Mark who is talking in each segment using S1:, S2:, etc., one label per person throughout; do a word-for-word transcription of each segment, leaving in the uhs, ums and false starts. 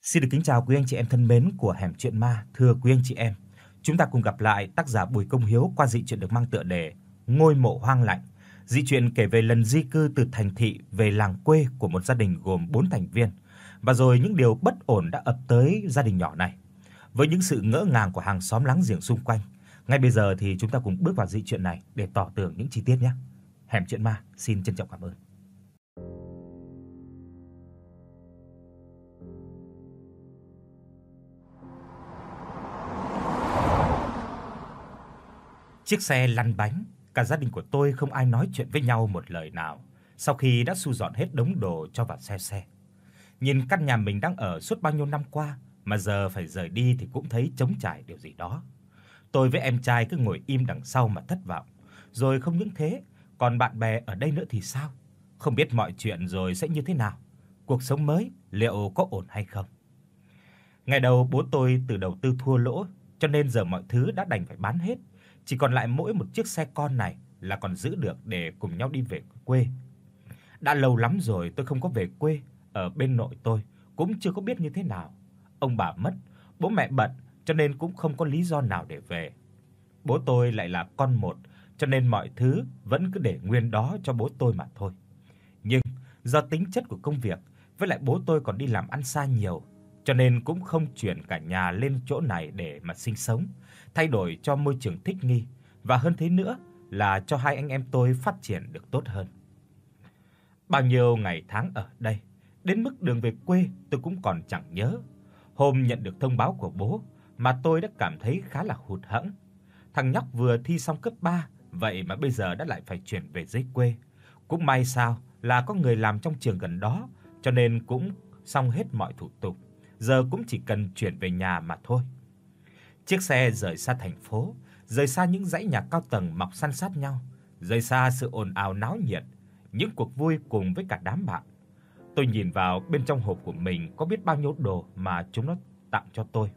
S1: Xin được kính chào quý anh chị em thân mến của Hẻm Chuyện Ma. Thưa quý anh chị em, chúng ta cùng gặp lại tác giả Bùi Công Hiếu qua dị truyện được mang tựa đề Ngôi mộ hoang lạnh. Dị truyện kể về lần di cư từ thành thị về làng quê của một gia đình gồm bốn thành viên, và rồi những điều bất ổn đã ập tới gia đình nhỏ này. Với những sự ngỡ ngàng của hàng xóm láng giềng xung quanh, ngay bây giờ thì chúng ta cùng bước vào dị truyện này để tỏ tường những chi tiết nhé. Hẻm Chuyện Ma xin trân trọng cảm ơn. Chiếc xe lăn bánh, cả gia đình của tôi không ai nói chuyện với nhau một lời nào sau khi đã thu dọn hết đống đồ cho vào xe xe. Nhìn căn nhà mình đang ở suốt bao nhiêu năm qua mà giờ phải rời đi thì cũng thấy trống trải điều gì đó. Tôi với em trai cứ ngồi im đằng sau mà thất vọng. Rồi không những thế, còn bạn bè ở đây nữa thì sao? Không biết mọi chuyện rồi sẽ như thế nào? Cuộc sống mới liệu có ổn hay không? Ngày đầu bố tôi từ đầu tư thua lỗ, cho nên giờ mọi thứ đã đành phải bán hết. Chỉ còn lại mỗi một chiếc xe con này là còn giữ được để cùng nhau đi về quê. Đã lâu lắm rồi tôi không có về quê, ở bên nội tôi cũng chưa có biết như thế nào. Ông bà mất, bố mẹ bận cho nên cũng không có lý do nào để về. Bố tôi lại là con một, cho nên mọi thứ vẫn cứ để nguyên đó cho bố tôi mà thôi. Nhưng do tính chất của công việc, với lại bố tôi còn đi làm ăn xa nhiều, cho nên cũng không chuyển cả nhà lên chỗ này để mà sinh sống, thay đổi cho môi trường thích nghi, và hơn thế nữa là cho hai anh em tôi phát triển được tốt hơn. Bao nhiêu ngày tháng ở đây, đến mức đường về quê tôi cũng còn chẳng nhớ. Hôm nhận được thông báo của bố mà tôi đã cảm thấy khá là hụt hẫng. Thằng nhóc vừa thi xong cấp ba, vậy mà bây giờ đã lại phải chuyển về dưới quê. Cũng may sao là có người làm trong trường gần đó, cho nên cũng xong hết mọi thủ tục. Giờ cũng chỉ cần chuyển về nhà mà thôi. Chiếc xe rời xa thành phố, rời xa những dãy nhà cao tầng mọc san sát nhau, rời xa sự ồn ào náo nhiệt, những cuộc vui cùng với cả đám bạn. Tôi nhìn vào bên trong hộp của mình có biết bao nhiêu đồ mà chúng nó tặng cho tôi.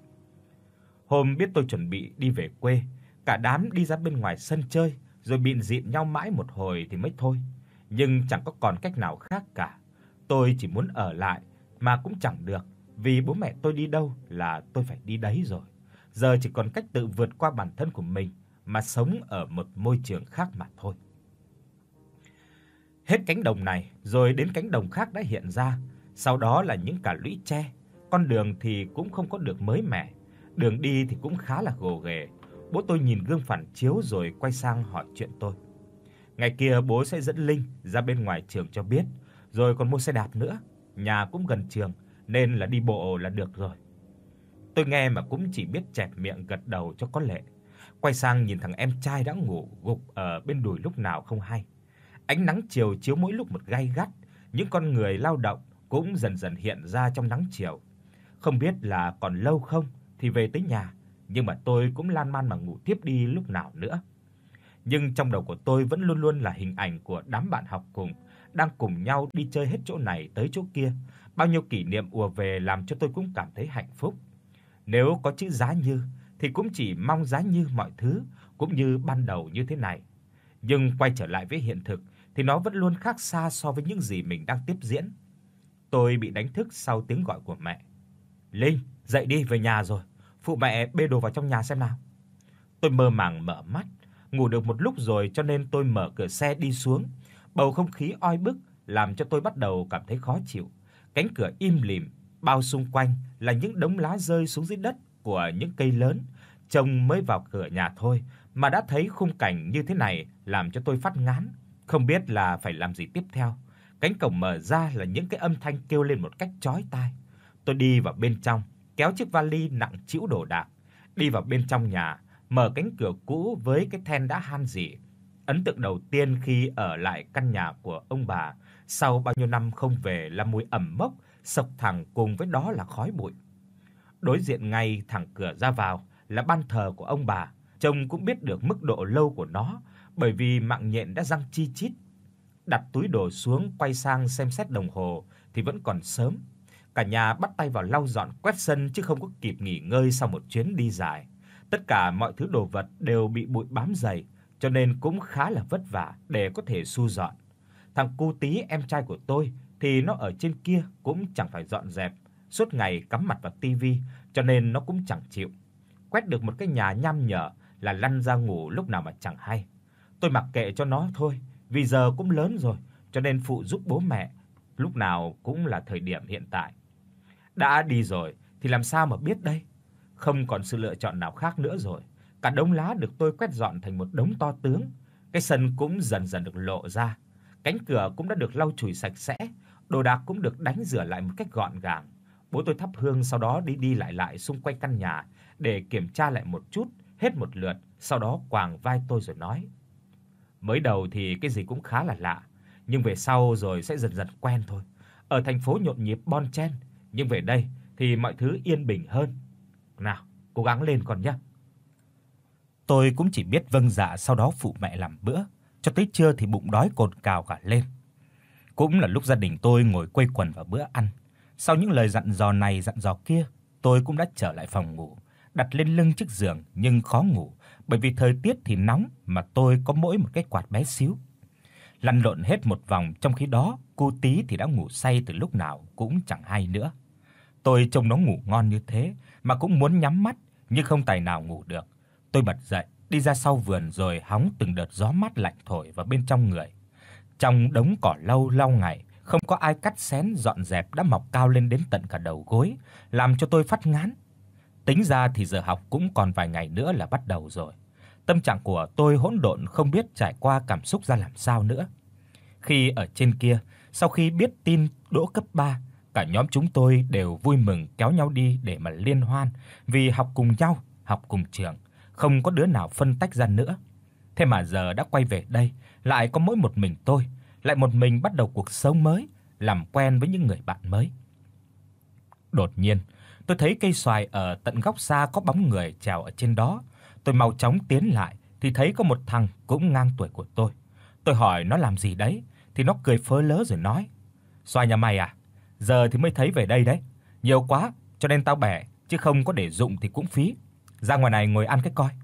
S1: Hôm biết tôi chuẩn bị đi về quê, cả đám đi ra bên ngoài sân chơi, rồi bịn rịn nhau mãi một hồi thì mới thôi. Nhưng chẳng có còn cách nào khác cả. Tôi chỉ muốn ở lại mà cũng chẳng được, vì bố mẹ tôi đi đâu là tôi phải đi đấy rồi. Giờ chỉ còn cách tự vượt qua bản thân của mình mà sống ở một môi trường khác mà thôi. Hết cánh đồng này rồi đến cánh đồng khác đã hiện ra, sau đó là những cả lũy tre, con đường thì cũng không có được mới mẻ, đường đi thì cũng khá là gồ ghề. Bố tôi nhìn gương phản chiếu rồi quay sang hỏi chuyện tôi. Ngày kia bố sẽ dẫn Linh ra bên ngoài trường cho biết, rồi còn mua xe đạp nữa, nhà cũng gần trường nên là đi bộ là được rồi. Tôi nghe mà cũng chỉ biết chẹp miệng gật đầu cho có lệ. Quay sang nhìn thằng em trai đã ngủ gục ở bên đùi lúc nào không hay. Ánh nắng chiều chiếu mỗi lúc một gay gắt, những con người lao động cũng dần dần hiện ra trong nắng chiều. Không biết là còn lâu không thì về tới nhà, nhưng mà tôi cũng lan man mà ngủ tiếp đi lúc nào nữa. Nhưng trong đầu của tôi vẫn luôn luôn là hình ảnh của đám bạn học cùng, đang cùng nhau đi chơi hết chỗ này tới chỗ kia. Bao nhiêu kỷ niệm ùa về làm cho tôi cũng cảm thấy hạnh phúc. Nếu có chữ giá như thì cũng chỉ mong giá như mọi thứ cũng như ban đầu như thế này. Nhưng quay trở lại với hiện thực thì nó vẫn luôn khác xa so với những gì mình đang tiếp diễn. Tôi bị đánh thức sau tiếng gọi của mẹ. "Linh, dậy đi, về nhà rồi. Phụ mẹ bê đồ vào trong nhà xem nào." Tôi mơ màng mở mắt, ngủ được một lúc rồi cho nên tôi mở cửa xe đi xuống. Bầu không khí oi bức làm cho tôi bắt đầu cảm thấy khó chịu. Cánh cửa im lìm, bao xung quanh là những đống lá rơi xuống dưới đất của những cây lớn. Trông mới vào cửa nhà thôi mà đã thấy khung cảnh như thế này làm cho tôi phát ngán, không biết là phải làm gì tiếp theo. Cánh cổng mở ra là những cái âm thanh kêu lên một cách chói tai. Tôi đi vào bên trong, kéo chiếc vali nặng trĩu đồ đạc, đi vào bên trong nhà, mở cánh cửa cũ với cái then đã han rỉ. Ấn tượng đầu tiên khi ở lại căn nhà của ông bà sau bao nhiêu năm không về là mùi ẩm mốc, sộc thẳng cùng với đó là khói bụi. Đối diện ngay thẳng cửa ra vào là ban thờ của ông bà, trông cũng biết được mức độ lâu của nó, bởi vì mạng nhện đã răng chi chít. Đặt túi đồ xuống quay sang xem xét đồng hồ thì vẫn còn sớm. Cả nhà bắt tay vào lau dọn quét sân chứ không có kịp nghỉ ngơi sau một chuyến đi dài. Tất cả mọi thứ đồ vật đều bị bụi bám dày, cho nên cũng khá là vất vả để có thể thu dọn. Thằng cu Tí em trai của tôi thì nó ở trên kia cũng chẳng phải dọn dẹp, suốt ngày cắm mặt vào tivi, cho nên nó cũng chẳng chịu. Quét được một cái nhà nham nhở là lăn ra ngủ lúc nào mà chẳng hay. Tôi mặc kệ cho nó thôi, vì giờ cũng lớn rồi, cho nên phụ giúp bố mẹ lúc nào cũng là thời điểm hiện tại. Đã đi rồi thì làm sao mà biết đây? Không còn sự lựa chọn nào khác nữa rồi. Cả đống lá được tôi quét dọn thành một đống to tướng. Cái sân cũng dần dần được lộ ra. Cánh cửa cũng đã được lau chùi sạch sẽ, đồ đạc cũng được đánh rửa lại một cách gọn gàng. Bố tôi thắp hương, sau đó đi đi lại lại xung quanh căn nhà để kiểm tra lại một chút, hết một lượt, sau đó quàng vai tôi rồi nói: "Mới đầu thì cái gì cũng khá là lạ, nhưng về sau rồi sẽ dần dần quen thôi. Ở thành phố nhộn nhịp bon chen, nhưng về đây thì mọi thứ yên bình hơn. Nào, cố gắng lên con nhé." Tôi cũng chỉ biết vâng dạ, sau đó phụ mẹ làm bữa, cho tới trưa thì bụng đói cồn cào cả lên. Cũng là lúc gia đình tôi ngồi quây quần vào bữa ăn. Sau những lời dặn dò này dặn dò kia, tôi cũng đã trở lại phòng ngủ, đặt lên lưng chiếc giường nhưng khó ngủ, bởi vì thời tiết thì nóng mà tôi có mỗi một cái quạt bé xíu. Lăn lộn hết một vòng, trong khi đó cô Tí thì đã ngủ say từ lúc nào cũng chẳng hay nữa. Tôi trông nó ngủ ngon như thế mà cũng muốn nhắm mắt, nhưng không tài nào ngủ được. Tôi bật dậy, đi ra sau vườn rồi hóng từng đợt gió mát lạnh thổi vào bên trong người. Trong đống cỏ lau lau ngày, không có ai cắt xén dọn dẹp đã mọc cao lên đến tận cả đầu gối, làm cho tôi phát ngán. Tính ra thì giờ học cũng còn vài ngày nữa là bắt đầu rồi. Tâm trạng của tôi hỗn độn, không biết trải qua cảm xúc ra làm sao nữa. Khi ở trên kia, sau khi biết tin đỗ cấp ba, cả nhóm chúng tôi đều vui mừng kéo nhau đi để mà liên hoan, vì học cùng nhau, học cùng trường, không có đứa nào phân tách ra nữa. Thế mà giờ đã quay về đây, lại có mỗi một mình tôi, lại một mình bắt đầu cuộc sống mới, làm quen với những người bạn mới. Đột nhiên, tôi thấy cây xoài ở tận góc xa có bóng người trèo ở trên đó. Tôi mau chóng tiến lại thì thấy có một thằng cũng ngang tuổi của tôi. Tôi hỏi nó làm gì đấy thì nó cười phớ lớ rồi nói: "Xoài nhà mày à? Giờ thì mới thấy về đây đấy. Nhiều quá cho nên tao bẻ, chứ không có để dụng thì cũng phí. Ra ngoài này ngồi ăn cái coi."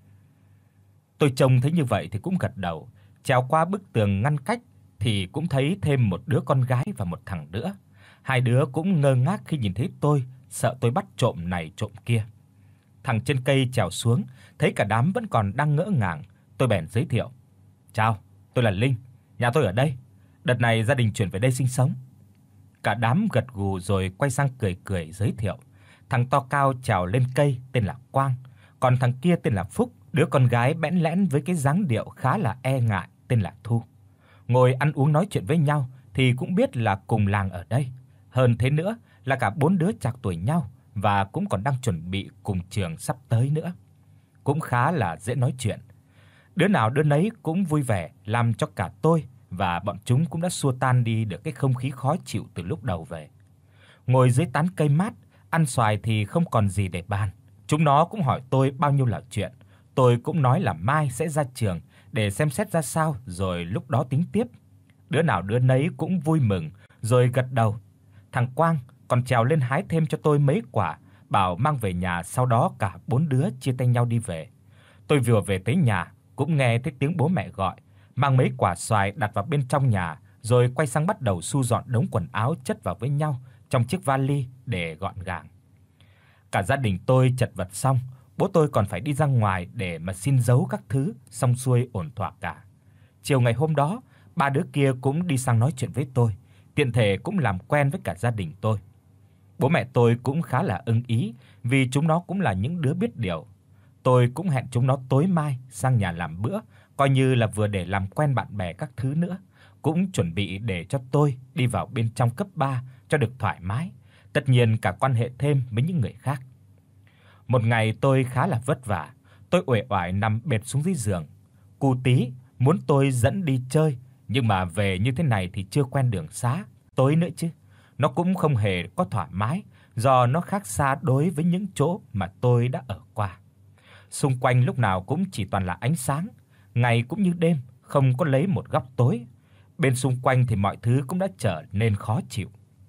S1: Tôi trông thấy như vậy thì cũng gật đầu, trèo qua bức tường ngăn cách thì cũng thấy thêm một đứa con gái và một thằng nữa. Hai đứa cũng ngơ ngác khi nhìn thấy tôi, sợ tôi bắt trộm này trộm kia. Thằng trên cây trèo xuống, thấy cả đám vẫn còn đang ngỡ ngàng, tôi bèn giới thiệu: "Chào, tôi là Linh, nhà tôi ở đây. Đợt này gia đình chuyển về đây sinh sống." Cả đám gật gù rồi quay sang cười cười giới thiệu: Thằng to cao trèo lên cây tên là Quang, còn thằng kia tên là Phúc, đứa con gái bẽn lẽn với cái dáng điệu khá là e ngại tên là Thu. Ngồi ăn uống nói chuyện với nhau thì cũng biết là cùng làng ở đây. Hơn thế nữa là cả bốn đứa trạc tuổi nhau và cũng còn đang chuẩn bị cùng trường sắp tới nữa. Cũng khá là dễ nói chuyện. Đứa nào đứa nấy cũng vui vẻ, làm cho cả tôi và bọn chúng cũng đã xua tan đi được cái không khí khó chịu từ lúc đầu về. Ngồi dưới tán cây mát, ăn xoài thì không còn gì để bàn. Chúng nó cũng hỏi tôi bao nhiêu là chuyện. Tôi cũng nói là mai sẽ ra trường để xem xét ra sao rồi lúc đó tính tiếp. Đứa nào đứa nấy cũng vui mừng rồi gật đầu. Thằng Quang còn trèo lên hái thêm cho tôi mấy quả, bảo mang về nhà, sau đó cả bốn đứa chia tay nhau đi về. Tôi vừa về tới nhà cũng nghe thấy tiếng bố mẹ gọi, mang mấy quả xoài đặt vào bên trong nhà rồi quay sang bắt đầu thu dọn đống quần áo chất vào với nhau trong chiếc vali để gọn gàng. Cả gia đình tôi chật vật xong, bố tôi còn phải đi ra ngoài để mà xin dấu các thứ, xong xuôi ổn thỏa cả. Chiều ngày hôm đó, ba đứa kia cũng đi sang nói chuyện với tôi, tiện thể cũng làm quen với cả gia đình tôi. Bố mẹ tôi cũng khá là ưng ý vì chúng nó cũng là những đứa biết điều. Tôi cũng hẹn chúng nó tối mai sang nhà làm bữa, coi như là vừa để làm quen bạn bè các thứ nữa, cũng chuẩn bị để cho tôi đi vào bên trong cấp ba cho được thoải mái, tất nhiên cả quan hệ thêm với những người khác. Một ngày tôi khá là vất vả, tôi uể oải nằm bệt xuống dưới giường. Cu Tí muốn tôi dẫn đi chơi, nhưng mà về như thế này thì chưa quen đường xá, tối nữa chứ. Nó cũng không hề có thoải mái, do nó khác xa đối với những chỗ mà tôi đã ở qua. Xung quanh lúc nào cũng chỉ toàn là ánh sáng, ngày cũng như đêm, không có lấy một góc tối. Bên xung quanh thì mọi thứ cũng đã trở nên khó chịu.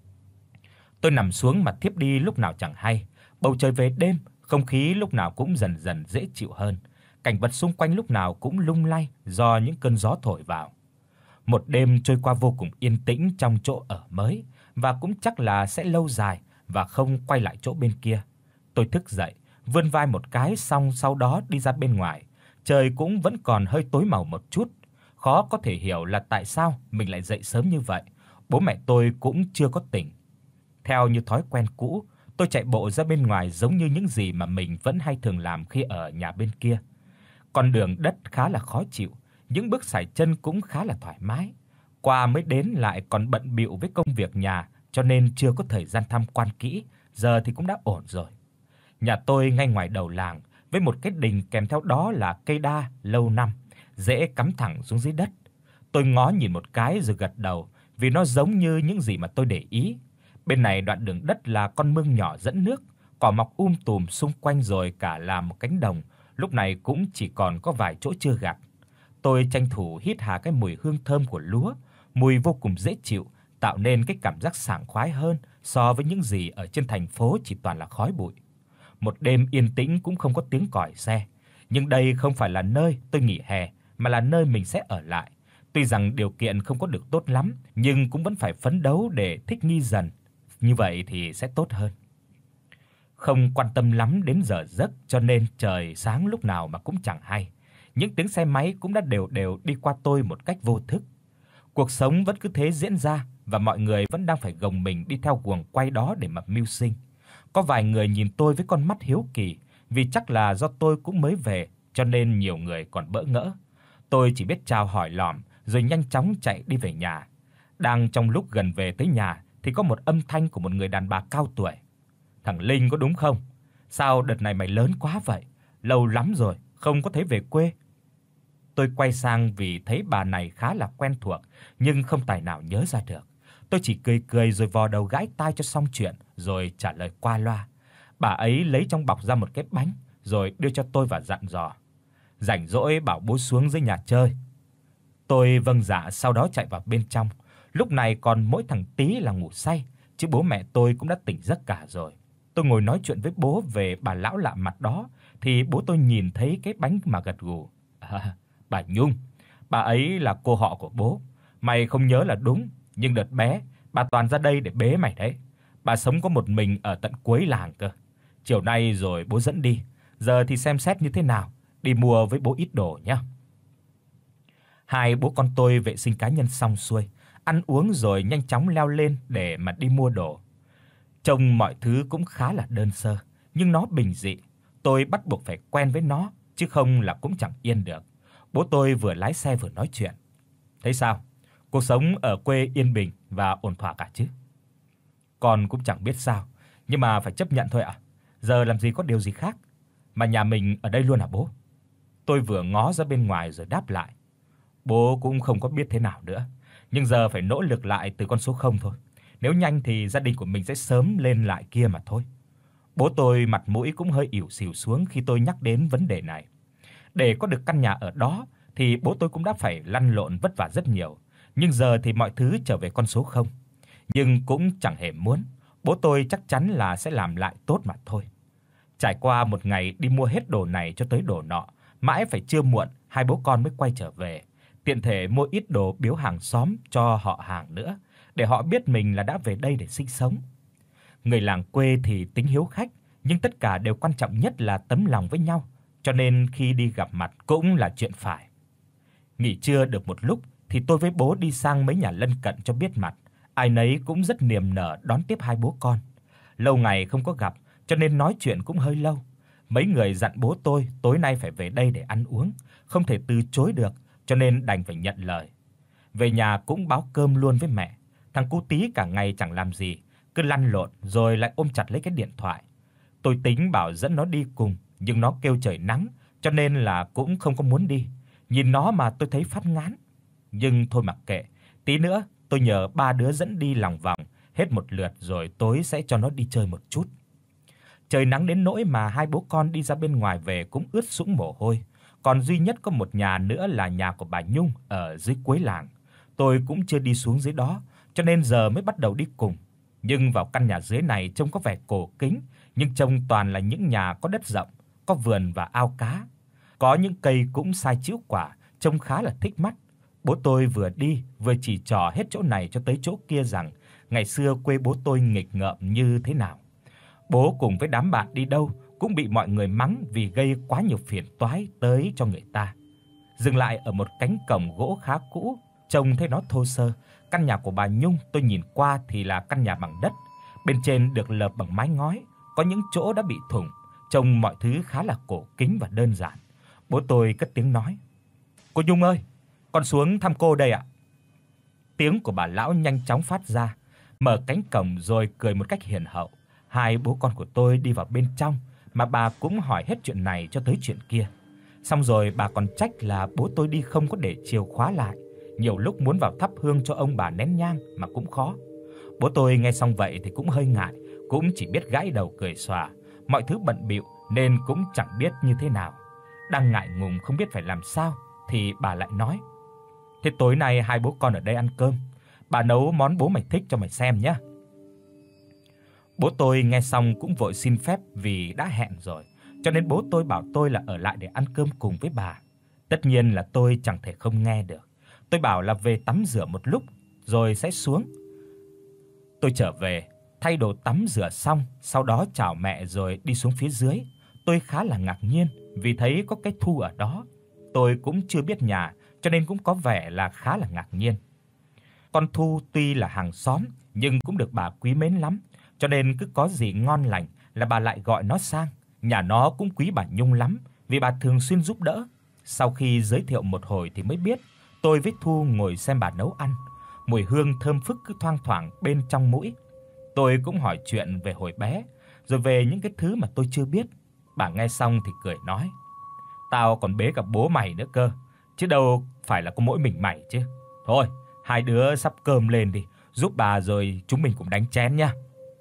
S1: Tôi nằm xuống mà thiếp đi lúc nào chẳng hay. Bầu trời về đêm, không khí lúc nào cũng dần dần dễ chịu hơn. Cảnh vật xung quanh lúc nào cũng lung lay do những cơn gió thổi vào. Một đêm trôi qua vô cùng yên tĩnh trong chỗ ở mới, và cũng chắc là sẽ lâu dài và không quay lại chỗ bên kia. Tôi thức dậy, vươn vai một cái xong sau đó đi ra bên ngoài. Trời cũng vẫn còn hơi tối màu một chút. Khó có thể hiểu là tại sao mình lại dậy sớm như vậy. Bố mẹ tôi cũng chưa có tỉnh. Theo như thói quen cũ, tôi chạy bộ ra bên ngoài giống như những gì mà mình vẫn hay thường làm khi ở nhà bên kia. Con đường đất khá là khó chịu, những bước sải chân cũng khá là thoải mái. Qua mới đến lại còn bận bịu với công việc nhà, cho nên chưa có thời gian tham quan kỹ, giờ thì cũng đã ổn rồi. Nhà tôi ngay ngoài đầu làng, với một cái đình kèm theo đó là cây đa lâu năm, rễ cắm thẳng xuống dưới đất. Tôi ngó nhìn một cái rồi gật đầu, vì nó giống như những gì mà tôi để ý. Bên này đoạn đường đất là con mương nhỏ dẫn nước, cỏ mọc um tùm xung quanh rồi cả là một cánh đồng, lúc này cũng chỉ còn có vài chỗ chưa gặt. Tôi tranh thủ hít hà cái mùi hương thơm của lúa, mùi vô cùng dễ chịu, tạo nên cái cảm giác sảng khoái hơn so với những gì ở trên thành phố chỉ toàn là khói bụi. Một đêm yên tĩnh cũng không có tiếng còi xe, nhưng đây không phải là nơi tôi nghỉ hè mà là nơi mình sẽ ở lại. Tuy rằng điều kiện không có được tốt lắm, nhưng cũng vẫn phải phấn đấu để thích nghi dần, như vậy thì sẽ tốt hơn. Không quan tâm lắm đến giờ giấc cho nên trời sáng lúc nào mà cũng chẳng hay. Những tiếng xe máy cũng đã đều đều đi qua tôi một cách vô thức. Cuộc sống vẫn cứ thế diễn ra và mọi người vẫn đang phải gồng mình đi theo guồng quay đó để mà mưu sinh. Có vài người nhìn tôi với con mắt hiếu kỳ, vì chắc là do tôi cũng mới về cho nên nhiều người còn bỡ ngỡ. Tôi chỉ biết chào hỏi lỏm rồi nhanh chóng chạy đi về nhà. Đang trong lúc gần về tới nhà thì có một âm thanh của một người đàn bà cao tuổi. "Thằng Linh có đúng không? Sao đợt này mày lớn quá vậy? Lâu lắm rồi không có thấy về quê." Tôi quay sang vì thấy bà này khá là quen thuộc nhưng không tài nào nhớ ra được. Tôi chỉ cười cười rồi vò đầu gãi tai cho xong chuyện rồi trả lời qua loa. Bà ấy lấy trong bọc ra một cái bánh rồi đưa cho tôi và dặn dò: "Rảnh rỗi bảo bố xuống dưới nhà chơi." Tôi vâng dạ, sau đó chạy vào bên trong. Lúc này còn mỗi thằng Tí là ngủ say, chứ bố mẹ tôi cũng đã tỉnh giấc cả rồi. Tôi ngồi nói chuyện với bố về bà lão lạ mặt đó thì bố tôi nhìn thấy cái bánh mà gật gù. "À, bà Nhung, bà ấy là cô họ của bố. Mày không nhớ là đúng, nhưng đợt bé bà toàn ra đây để bế mày đấy. Bà sống có một mình ở tận cuối làng cơ. Chiều nay rồi bố dẫn đi, giờ thì xem xét như thế nào, đi mua với bố ít đồ nhé." Hai bố con tôi vệ sinh cá nhân xong xuôi, ăn uống rồi nhanh chóng leo lên để mà đi mua đồ. Trông mọi thứ cũng khá là đơn sơ, nhưng nó bình dị. Tôi bắt buộc phải quen với nó, chứ không là cũng chẳng yên được. Bố tôi vừa lái xe vừa nói chuyện. "Thấy sao? Cuộc sống ở quê yên bình và ổn thỏa cả chứ?" "Con cũng chẳng biết sao, nhưng mà phải chấp nhận thôi ạ. Giờ làm gì có điều gì khác. Mà nhà mình ở đây luôn hả bố?" Tôi vừa ngó ra bên ngoài rồi đáp lại. "Bố cũng không có biết thế nào nữa, nhưng giờ phải nỗ lực lại từ con số không thôi. Nếu nhanh thì gia đình của mình sẽ sớm lên lại kia mà thôi." Bố tôi mặt mũi cũng hơi ỉu xìu xuống khi tôi nhắc đến vấn đề này. Để có được căn nhà ở đó thì bố tôi cũng đã phải lăn lộn vất vả rất nhiều, nhưng giờ thì mọi thứ trở về con số không. Nhưng cũng chẳng hề muốn, bố tôi chắc chắn là sẽ làm lại tốt mà thôi. Trải qua một ngày đi mua hết đồ này cho tới đồ nọ, mãi phải trưa muộn hai bố con mới quay trở về, tiện thể mua ít đồ biếu hàng xóm cho họ hàng nữa, để họ biết mình là đã về đây để sinh sống. Người làng quê thì tính hiếu khách, nhưng tất cả đều quan trọng nhất là tấm lòng với nhau, cho nên khi đi gặp mặt cũng là chuyện phải. Nghỉ trưa được một lúc thì tôi với bố đi sang mấy nhà lân cận cho biết mặt, ai nấy cũng rất niềm nở đón tiếp hai bố con. Lâu ngày không có gặp cho nên nói chuyện cũng hơi lâu. Mấy người dặn bố tôi tối nay phải về đây để ăn uống, không thể từ chối được, cho nên đành phải nhận lời. Về nhà cũng báo cơm luôn với mẹ. Thằng cu Tí cả ngày chẳng làm gì, cứ lăn lộn rồi lại ôm chặt lấy cái điện thoại. Tôi tính bảo dẫn nó đi cùng, nhưng nó kêu trời nắng, cho nên là cũng không có muốn đi. Nhìn nó mà tôi thấy phát ngán. Nhưng thôi mặc kệ, tí nữa tôi nhờ ba đứa dẫn đi lòng vòng hết một lượt rồi tối sẽ cho nó đi chơi một chút. Trời nắng đến nỗi mà hai bố con đi ra bên ngoài về cũng ướt sũng mồ hôi. Còn duy nhất có một nhà nữa là nhà của bà Nhung ở dưới cuối làng. Tôi cũng chưa đi xuống dưới đó, cho nên giờ mới bắt đầu đi cùng. Nhưng vào căn nhà dưới này trông có vẻ cổ kính, nhưng trông toàn là những nhà có đất rộng, có vườn và ao cá. Có những cây cũng sai chĩu quả, trông khá là thích mắt. Bố tôi vừa đi vừa chỉ trỏ hết chỗ này cho tới chỗ kia rằng ngày xưa quê bố tôi nghịch ngợm như thế nào. Bố cùng với đám bạn đi đâu cũng bị mọi người mắng vì gây quá nhiều phiền toái tới cho người ta. Dừng lại ở một cánh cổng gỗ khá cũ, trông thấy nó thô sơ. Căn nhà của bà Nhung tôi nhìn qua thì là căn nhà bằng đất, bên trên được lợp bằng mái ngói, có những chỗ đã bị thủng, trông mọi thứ khá là cổ kính và đơn giản. Bố tôi cất tiếng nói: "Cô Nhung ơi, con xuống thăm cô đây ạ." Tiếng của bà lão nhanh chóng phát ra, mở cánh cổng rồi cười một cách hiền hậu. Hai bố con của tôi đi vào bên trong mà bà cũng hỏi hết chuyện này cho tới chuyện kia. Xong rồi bà còn trách là bố tôi đi không có để chìa khóa lại, nhiều lúc muốn vào thắp hương cho ông bà nén nhang mà cũng khó. Bố tôi nghe xong vậy thì cũng hơi ngại, cũng chỉ biết gãi đầu cười xòa, mọi thứ bận bịu nên cũng chẳng biết như thế nào. Đang ngại ngùng không biết phải làm sao thì bà lại nói: "Thế tối nay hai bố con ở đây ăn cơm, bà nấu món bố mày thích cho mày xem nhé." Bố tôi nghe xong cũng vội xin phép vì đã hẹn rồi, cho nên bố tôi bảo tôi là ở lại để ăn cơm cùng với bà. Tất nhiên là tôi chẳng thể không nghe được. Tôi bảo là về tắm rửa một lúc rồi sẽ xuống. Tôi trở về, thay đồ tắm rửa xong, sau đó chào mẹ rồi đi xuống phía dưới. Tôi khá là ngạc nhiên vì thấy có cái Thu ở đó. Tôi cũng chưa biết nhà, cho nên cũng có vẻ là khá là ngạc nhiên. Con Thu tuy là hàng xóm nhưng cũng được bà quý mến lắm, cho nên cứ có gì ngon lành là bà lại gọi nó sang. Nhà nó cũng quý bà Nhung lắm vì bà thường xuyên giúp đỡ. Sau khi giới thiệu một hồi thì mới biết, tôi với Thu ngồi xem bà nấu ăn. Mùi hương thơm phức cứ thoang thoảng bên trong mũi. Tôi cũng hỏi chuyện về hồi bé, rồi về những cái thứ mà tôi chưa biết. Bà nghe xong thì cười nói: "Tao còn bế cả bố mày nữa cơ, chứ đâu phải là có mỗi mình mày chứ. Thôi, hai đứa sắp cơm lên đi, giúp bà rồi chúng mình cùng đánh chén nhá."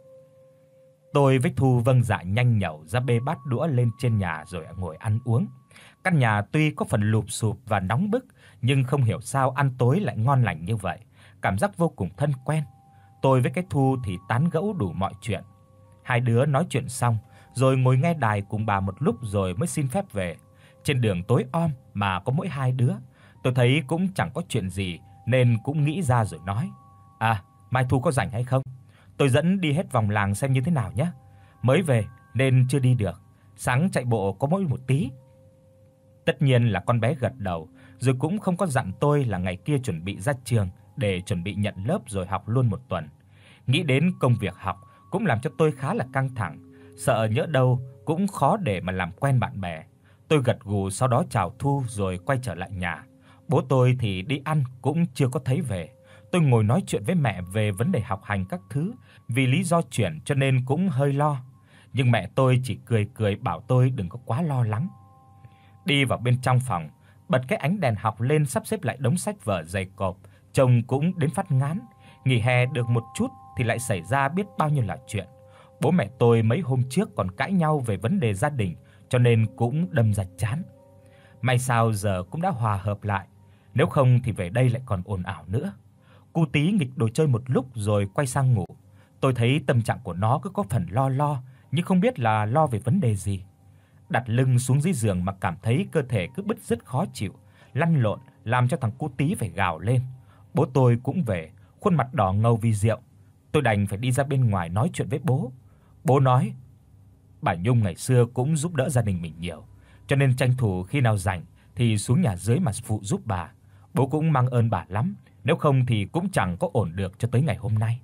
S1: Tôi với Thu vâng dạ nhanh nhảu ra bê bát đũa lên trên nhà rồi ngồi ăn uống. Căn nhà tuy có phần lụp xụp và nóng bức, nhưng không hiểu sao ăn tối lại ngon lành như vậy, cảm giác vô cùng thân quen. Tôi với cái Thu thì tán gẫu đủ mọi chuyện. Hai đứa nói chuyện xong, rồi ngồi nghe đài cùng bà một lúc rồi mới xin phép về. Trên đường tối om mà có mỗi hai đứa, tôi thấy cũng chẳng có chuyện gì nên cũng nghĩ ra rồi nói: "À, mai Thu có rảnh hay không? Tôi dẫn đi hết vòng làng xem như thế nào nhé. Mới về nên chưa đi được, sáng chạy bộ có mỗi một tí." Tất nhiên là con bé gật đầu, rồi cũng không có dặn tôi là ngày kia chuẩn bị ra trường để chuẩn bị nhận lớp rồi học luôn một tuần. Nghĩ đến công việc học cũng làm cho tôi khá là căng thẳng, sợ nhỡ đâu cũng khó để mà làm quen bạn bè. Tôi gật gù sau đó chào Thu rồi quay trở lại nhà. Bố tôi thì đi ăn cũng chưa có thấy về. Tôi ngồi nói chuyện với mẹ về vấn đề học hành các thứ, vì lý do chuyển cho nên cũng hơi lo. Nhưng mẹ tôi chỉ cười cười bảo tôi đừng có quá lo lắng. Đi vào bên trong phòng, bật cái ánh đèn học lên sắp xếp lại đống sách vở dày cộp, trông cũng đến phát ngán. Nghỉ hè được một chút thì lại xảy ra biết bao nhiêu là chuyện. Bố mẹ tôi mấy hôm trước còn cãi nhau về vấn đề gia đình, cho nên cũng đâm ra chán. May sao giờ cũng đã hòa hợp lại, nếu không thì về đây lại còn ồn ào nữa. Cu Tí nghịch đồ chơi một lúc rồi quay sang ngủ. Tôi thấy tâm trạng của nó cứ có phần lo lo, nhưng không biết là lo về vấn đề gì. Đặt lưng xuống dưới giường mà cảm thấy cơ thể cứ bứt rứt khó chịu, lăn lộn làm cho thằng Cu Tí phải gào lên. Bố tôi cũng về, khuôn mặt đỏ ngầu vì rượu. Tôi đành phải đi ra bên ngoài nói chuyện với bố. Bố nói: "Bà Nhung ngày xưa cũng giúp đỡ gia đình mình nhiều, cho nên tranh thủ khi nào rảnh thì xuống nhà dưới mà phụ giúp bà. Bố cũng mang ơn bà lắm, nếu không thì cũng chẳng có ổn được cho tới ngày hôm nay."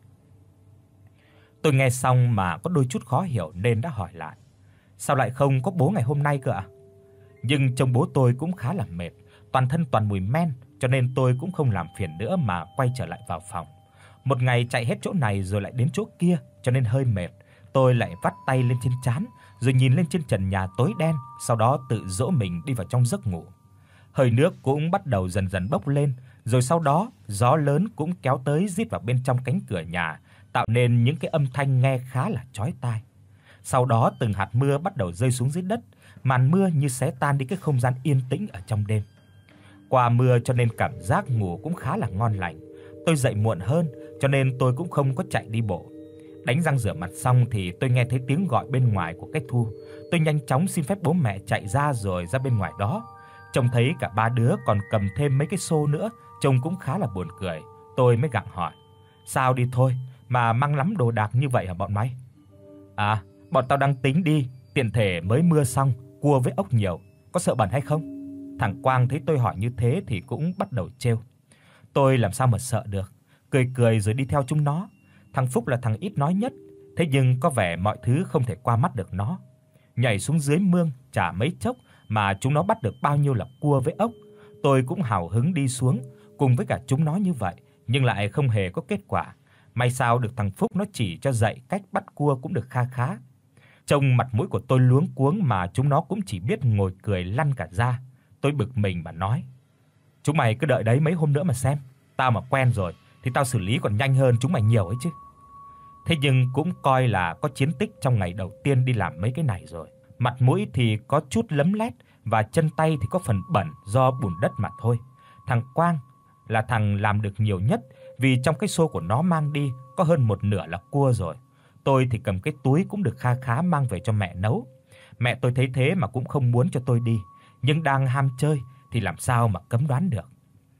S1: Tôi nghe xong mà có đôi chút khó hiểu nên đã hỏi lại: "Sao lại không có bố ngày hôm nay cơ ạ?" Nhưng trông bố tôi cũng khá là mệt, toàn thân toàn mùi men, cho nên tôi cũng không làm phiền nữa mà quay trở lại vào phòng. Một ngày chạy hết chỗ này rồi lại đến chỗ kia, cho nên hơi mệt. Tôi lại vắt tay lên trên trán, rồi nhìn lên trên trần nhà tối đen, sau đó tự dỗ mình đi vào trong giấc ngủ. Hơi nước cũng bắt đầu dần dần bốc lên, rồi sau đó gió lớn cũng kéo tới rít vào bên trong cánh cửa nhà, tạo nên những cái âm thanh nghe khá là chói tai. Sau đó từng hạt mưa bắt đầu rơi xuống dưới đất, màn mưa như xé tan đi cái không gian yên tĩnh ở trong đêm. Qua mưa cho nên cảm giác ngủ cũng khá là ngon lành. Tôi dậy muộn hơn cho nên tôi cũng không có chạy đi bộ. Đánh răng rửa mặt xong thì tôi nghe thấy tiếng gọi bên ngoài của cái Thu. Tôi nhanh chóng xin phép bố mẹ chạy ra rồi ra bên ngoài đó. Trông thấy cả ba đứa còn cầm thêm mấy cái xô nữa, trông cũng khá là buồn cười. Tôi mới gặng hỏi: "Sao đi thôi, mà mang lắm đồ đạc như vậy hả bọn mày? À, bọn tao đang tính đi, tiện thể mới mưa xong, cua với ốc nhiều, có sợ bẩn hay không? Thằng Quang thấy tôi hỏi như thế thì cũng bắt đầu trêu. Tôi làm sao mà sợ được, cười cười rồi đi theo chúng nó. Thằng Phúc là thằng ít nói nhất, thế nhưng có vẻ mọi thứ không thể qua mắt được nó. Nhảy xuống dưới mương chả mấy chốc mà chúng nó bắt được bao nhiêu là cua với ốc. Tôi cũng hào hứng đi xuống cùng với cả chúng nó như vậy, nhưng lại không hề có kết quả. May sao được thằng Phúc nó chỉ cho dạy cách bắt cua cũng được kha khá. Trông mặt mũi của tôi luống cuống mà chúng nó cũng chỉ biết ngồi cười lăn cả ra. Tôi bực mình mà nói: "Chúng mày cứ đợi đấy mấy hôm nữa mà xem, tao mà quen rồi thì tao xử lý còn nhanh hơn chúng mày nhiều ấy chứ." Thế nhưng cũng coi là có chiến tích trong ngày đầu tiên đi làm mấy cái này rồi. Mặt mũi thì có chút lấm lét và chân tay thì có phần bẩn do bùn đất mà thôi. Thằng Quang là thằng làm được nhiều nhất, vì trong cái xô của nó mang đi có hơn một nửa là cua rồi. Tôi thì cầm cái túi cũng được kha khá mang về cho mẹ nấu. Mẹ tôi thấy thế mà cũng không muốn cho tôi đi, nhưng đang ham chơi thì làm sao mà cấm đoán được.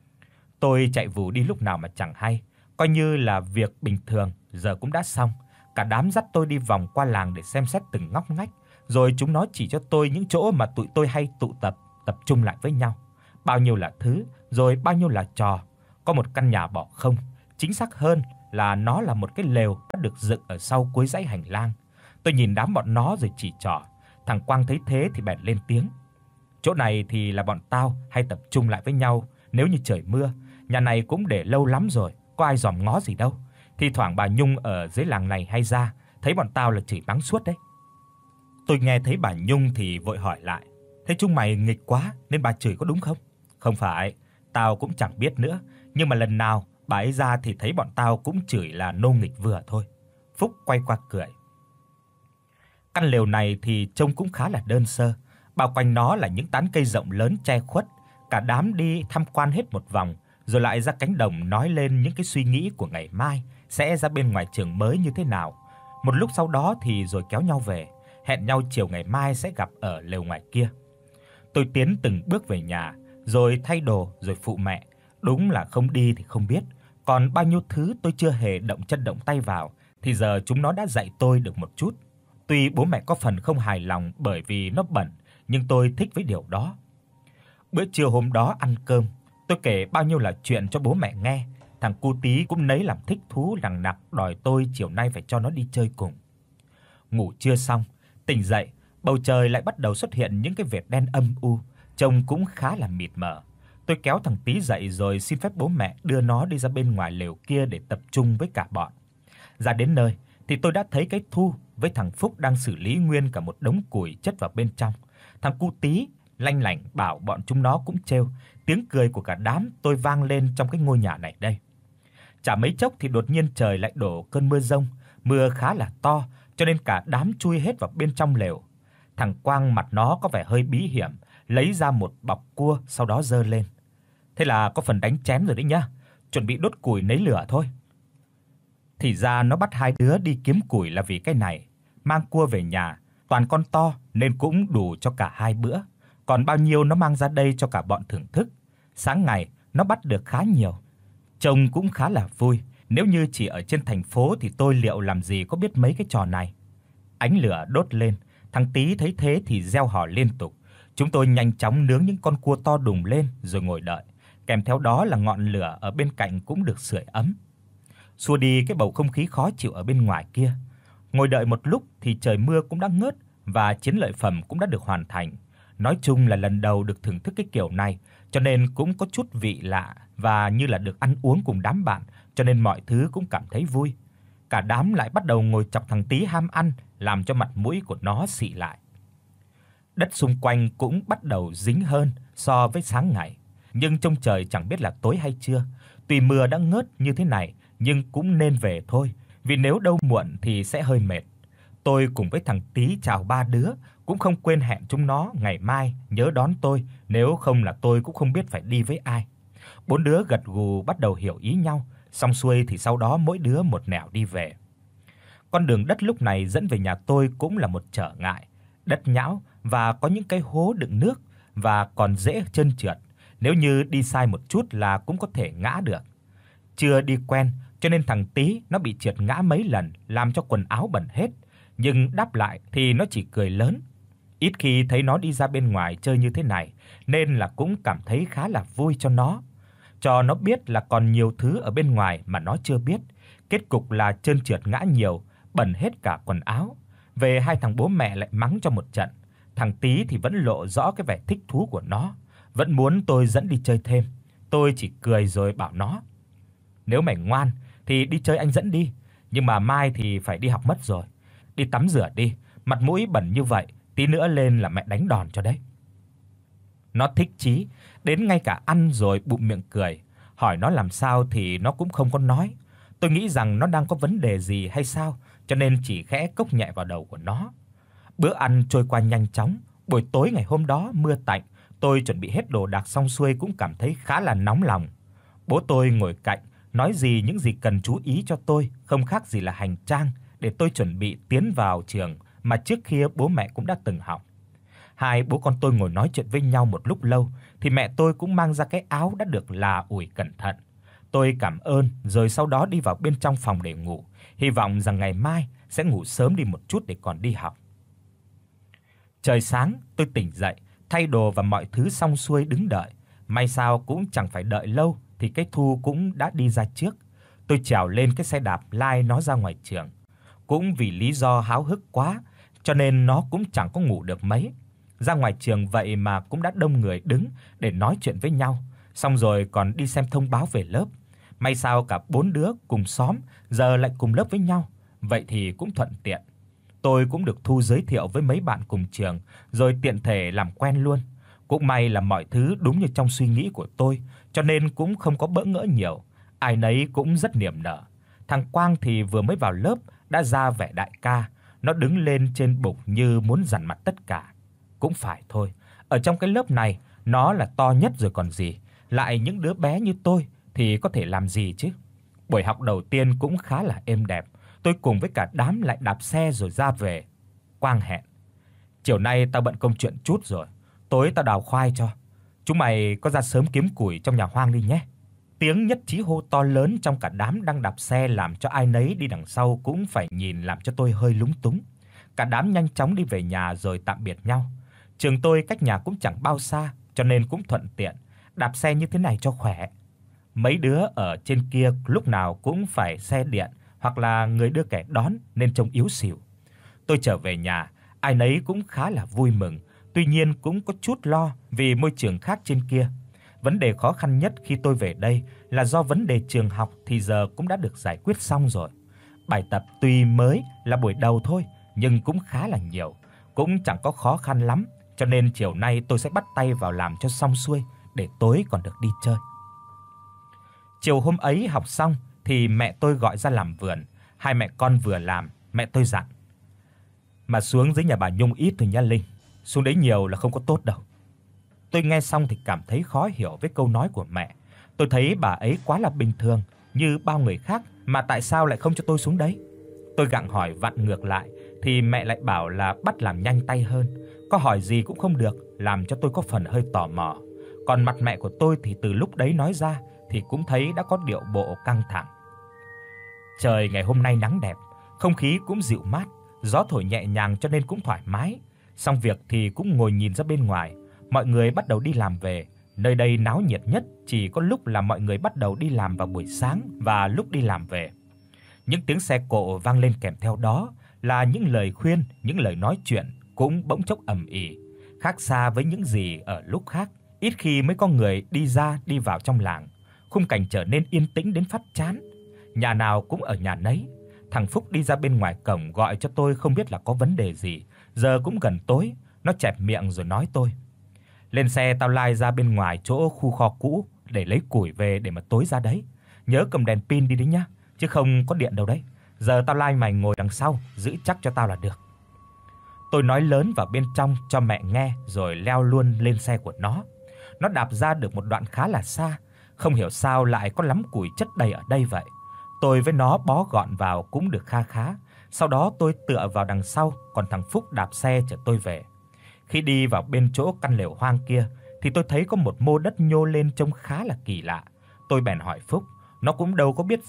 S1: Tôi chạy vù đi lúc nào mà chẳng hay, coi như là việc bình thường, giờ cũng đã xong. Cả đám dắt tôi đi vòng qua làng để xem xét từng ngóc ngách, rồi chúng nó chỉ cho tôi những chỗ mà tụi tôi hay tụ tập, tập trung lại với nhau. Bao nhiêu là thứ, rồi bao nhiêu là trò. Có một căn nhà bỏ không, chính xác hơn là nó là một cái lều đã được dựng ở sau cuối dãy hành lang. Tôi nhìn đám bọn nó rồi chỉ trỏ. Thằng Quang thấy thế thì bèn lên tiếng: "Chỗ này thì là bọn tao hay tập trung lại với nhau nếu như trời mưa. Nhà này cũng để lâu lắm rồi, có ai dòm ngó gì đâu. Thi thoảng bà Nhung ở dưới làng này hay ra, thấy bọn tao là chửi mắng suốt đấy." Tôi nghe thấy bà Nhung thì vội hỏi lại: "Thế chúng mày nghịch quá nên bà chửi có đúng không?" "Không phải, tao cũng chẳng biết nữa, nhưng mà lần nào bà ấy ra thì thấy bọn tao cũng chửi là nô nghịch vừa thôi." Phúc quay qua cười. Căn lều này thì trông cũng khá là đơn sơ, bao quanh nó là những tán cây rộng lớn che khuất. Cả đám đi tham quan hết một vòng, rồi lại ra cánh đồng nói lên những cái suy nghĩ của ngày mai sẽ ra bên ngoài trường mới như thế nào. Một lúc sau đó thì rồi kéo nhau về, hẹn nhau chiều ngày mai sẽ gặp ở lều ngoài kia. Tôi tiến từng bước về nhà, rồi thay đồ rồi phụ mẹ. Đúng là không đi thì không biết, còn bao nhiêu thứ tôi chưa hề động chân động tay vào thì giờ chúng nó đã dạy tôi được một chút. Tuy bố mẹ có phần không hài lòng bởi vì nó bẩn, nhưng tôi thích với điều đó. Bữa trưa hôm đó ăn cơm, tôi kể bao nhiêu là chuyện cho bố mẹ nghe. Thằng cu Tí cũng nấy làm thích thú lằng nặc đòi tôi chiều nay phải cho nó đi chơi cùng. Ngủ trưa xong, tỉnh dậy, bầu trời lại bắt đầu xuất hiện những cái vệt đen âm u, trông cũng khá là mịt mờ. Tôi kéo thằng Tí dậy rồi xin phép bố mẹ đưa nó đi ra bên ngoài lều kia để tập trung với cả bọn. Ra đến nơi thì tôi đã thấy cái Thu với thằng Phúc đang xử lý nguyên cả một đống củi chất vào bên trong. Thằng cu Tí lanh lảnh bảo bọn chúng nó cũng trêu, tiếng cười của cả đám tôi vang lên trong cái ngôi nhà này đây. Chả mấy chốc thì đột nhiên trời lại đổ cơn mưa rông, mưa khá là to cho nên cả đám chui hết vào bên trong lều. Thằng Quang mặt nó có vẻ hơi bí hiểm, lấy ra một bọc cua sau đó giơ lên. Thế là có phần đánh chén rồi đấy nhá, chuẩn bị đốt củi nấy lửa thôi. Thì ra nó bắt hai đứa đi kiếm củi là vì cái này, mang cua về nhà, toàn con to nên cũng đủ cho cả hai bữa, còn bao nhiêu nó mang ra đây cho cả bọn thưởng thức. Sáng ngày nó bắt được khá nhiều, trông cũng khá là vui. Nếu như chỉ ở trên thành phố thì tôi liệu làm gì có biết mấy cái trò này. Ánh lửa đốt lên, thằng Tí thấy thế thì reo hò liên tục. Chúng tôi nhanh chóng nướng những con cua to đùng lên rồi ngồi đợi, kèm theo đó là ngọn lửa ở bên cạnh cũng được sưởi ấm, xua đi cái bầu không khí khó chịu ở bên ngoài kia. Ngồi đợi một lúc thì trời mưa cũng đã ngớt và chiến lợi phẩm cũng đã được hoàn thành. Nói chung là lần đầu được thưởng thức cái kiểu này, cho nên cũng có chút vị lạ và như là được ăn uống cùng đám bạn, cho nên mọi thứ cũng cảm thấy vui. Cả đám lại bắt đầu ngồi chọc thằng Tí ham ăn, làm cho mặt mũi của nó xị lại. Đất xung quanh cũng bắt đầu dính hơn so với sáng ngày, nhưng trông trời chẳng biết là tối hay trưa. Tuy mưa đã ngớt như thế này nhưng cũng nên về thôi, vì nếu đâu muộn thì sẽ hơi mệt. Tôi cùng với thằng Tí chào ba đứa, cũng không quên hẹn chúng nó ngày mai nhớ đón tôi, nếu không là tôi cũng không biết phải đi với ai. Bốn đứa gật gù bắt đầu hiểu ý nhau, xong xuôi thì sau đó mỗi đứa một nẻo đi về. Con đường đất lúc này dẫn về nhà tôi cũng là một trở ngại, đất nhão và có những cái hố đựng nước và còn dễ trơn trượt, nếu như đi sai một chút là cũng có thể ngã được. Chưa đi quen, cho nên thằng Tí nó bị trượt ngã mấy lần, làm cho quần áo bẩn hết, nhưng đáp lại thì nó chỉ cười lớn. Ít khi thấy nó đi ra bên ngoài chơi như thế này, nên là cũng cảm thấy khá là vui cho nó. Cho nó biết là còn nhiều thứ ở bên ngoài mà nó chưa biết. Kết cục là trơn trượt ngã nhiều, bẩn hết cả quần áo. Về hai thằng bố mẹ lại mắng cho một trận. Thằng Tí thì vẫn lộ rõ cái vẻ thích thú của nó, vẫn muốn tôi dẫn đi chơi thêm. Tôi chỉ cười rồi bảo nó: "Nếu mày ngoan thì đi chơi anh dẫn đi, nhưng mà mai thì phải đi học mất rồi. Đi tắm rửa đi, mặt mũi bẩn như vậy, tí nữa lên là mẹ đánh đòn cho đấy." Nó thích chí, đến ngay cả ăn rồi bụm miệng cười, hỏi nó làm sao thì nó cũng không có nói. Tôi nghĩ rằng nó đang có vấn đề gì hay sao, cho nên chỉ khẽ cốc nhẹ vào đầu của nó. Bữa ăn trôi qua nhanh chóng, buổi tối ngày hôm đó mưa tạnh, tôi chuẩn bị hết đồ đạc xong xuôi cũng cảm thấy khá là nóng lòng. Bố tôi ngồi cạnh, nói gì những gì cần chú ý cho tôi, không khác gì là hành trang để tôi chuẩn bị tiến vào trường mà trước kia bố mẹ cũng đã từng học. Hai bố con tôi ngồi nói chuyện với nhau một lúc lâu thì mẹ tôi cũng mang ra cái áo đã được là ủi cẩn thận. Tôi cảm ơn rồi sau đó đi vào bên trong phòng để ngủ, hy vọng rằng ngày mai sẽ ngủ sớm đi một chút để còn đi học. Trời sáng, tôi tỉnh dậy, thay đồ và mọi thứ xong xuôi đứng đợi. May sao cũng chẳng phải đợi lâu thì cái Thu cũng đã đi ra trước. Tôi trèo lên cái xe đạp lai nó ra ngoài trường. Cũng vì lý do háo hức quá cho nên nó cũng chẳng có ngủ được mấy. Ra ngoài trường vậy mà cũng đã đông người đứng để nói chuyện với nhau, xong rồi còn đi xem thông báo về lớp. May sao cả bốn đứa cùng xóm giờ lại cùng lớp với nhau, vậy thì cũng thuận tiện. Tôi cũng được Thu giới thiệu với mấy bạn cùng trường, rồi tiện thể làm quen luôn. Cũng may là mọi thứ đúng như trong suy nghĩ của tôi, cho nên cũng không có bỡ ngỡ nhiều, ai nấy cũng rất niềm nở. Thằng Quang thì vừa mới vào lớp đã ra vẻ đại ca, nó đứng lên trên bục như muốn dằn mặt tất cả. Cũng phải thôi, ở trong cái lớp này nó là to nhất rồi còn gì, lại những đứa bé như tôi thì có thể làm gì chứ. Buổi học đầu tiên cũng khá là êm đẹp, tôi cùng với cả đám lại đạp xe rồi ra về. Quang hẹn: "Chiều nay tao bận công chuyện chút rồi, tối tao đào khoai cho. Chúng mày có ra sớm kiếm củi trong nhà hoang đi nhé." Tiếng nhất trí hô to lớn trong cả đám đang đạp xe làm cho ai nấy đi đằng sau cũng phải nhìn, làm cho tôi hơi lúng túng. Cả đám nhanh chóng đi về nhà rồi tạm biệt nhau. Trường tôi cách nhà cũng chẳng bao xa, cho nên cũng thuận tiện, đạp xe như thế này cho khỏe. Mấy đứa ở trên kia lúc nào cũng phải xe điện hoặc là người đưa kẻ đón nên trông yếu xìu. Tôi trở về nhà, ai nấy cũng khá là vui mừng, tuy nhiên cũng có chút lo vì môi trường khác trên kia. Vấn đề khó khăn nhất khi tôi về đây là do vấn đề trường học thì giờ cũng đã được giải quyết xong rồi. Bài tập tuy mới là buổi đầu thôi, nhưng cũng khá là nhiều, cũng chẳng có khó khăn lắm, cho nên chiều nay tôi sẽ bắt tay vào làm cho xong xuôi để tối còn được đi chơi. Chiều hôm ấy học xong thì mẹ tôi gọi ra làm vườn, hai mẹ con vừa làm, mẹ tôi dặn: "Mà xuống dưới nhà bà Nhung ít thôi nha Linh, xuống đấy nhiều là không có tốt đâu." Tôi nghe xong thì cảm thấy khó hiểu với câu nói của mẹ. Tôi thấy bà ấy quá là bình thường như bao người khác mà tại sao lại không cho tôi xuống đấy. Tôi gặng hỏi vặn ngược lại thì mẹ lại bảo là bắt làm nhanh tay hơn, có hỏi gì cũng không được, làm cho tôi có phần hơi tò mò. Còn mặt mẹ của tôi thì từ lúc đấy nói ra thì cũng thấy đã có điệu bộ căng thẳng. Trời ngày hôm nay nắng đẹp, không khí cũng dịu mát, gió thổi nhẹ nhàng cho nên cũng thoải mái. Xong việc thì cũng ngồi nhìn ra bên ngoài, mọi người bắt đầu đi làm về. Nơi đây náo nhiệt nhất chỉ có lúc là mọi người bắt đầu đi làm vào buổi sáng và lúc đi làm về. Những tiếng xe cộ vang lên, kèm theo đó là những lời khuyên, những lời nói chuyện cũng bỗng chốc ầm ĩ, khác xa với những gì ở lúc khác. Ít khi mới có người đi ra đi vào trong làng, khung cảnh trở nên yên tĩnh đến phát chán. Nhà nào cũng ở nhà nấy. Thằng Phúc đi ra bên ngoài cổng gọi cho tôi không biết là có vấn đề gì. Giờ cũng gần tối, nó chẹp miệng rồi nói tôi: "Lên xe tao lai ra bên ngoài chỗ khu kho cũ để lấy củi về để mà tối ra đấy. Nhớ cầm đèn pin đi đấy nhá, chứ không có điện đâu đấy. Giờ tao lai mày ngồi đằng sau, giữ chắc cho tao là được." Tôi nói lớn vào bên trong cho mẹ nghe rồi leo luôn lên xe của nó. Nó đạp ra được một đoạn khá là xa, không hiểu sao lại có lắm củi chất đầy ở đây vậy. Tôi với nó bó gọn vào cũng được kha khá. Sau đó tôi tựa vào đằng sau, còn thằng Phúc đạp xe chở tôi về. Khi đi vào bên chỗ căn lều hoang kia thì tôi thấy có một mô đất nhô lên trông khá là kỳ lạ. Tôi bèn hỏi Phúc, nó cũng đâu có biết gì,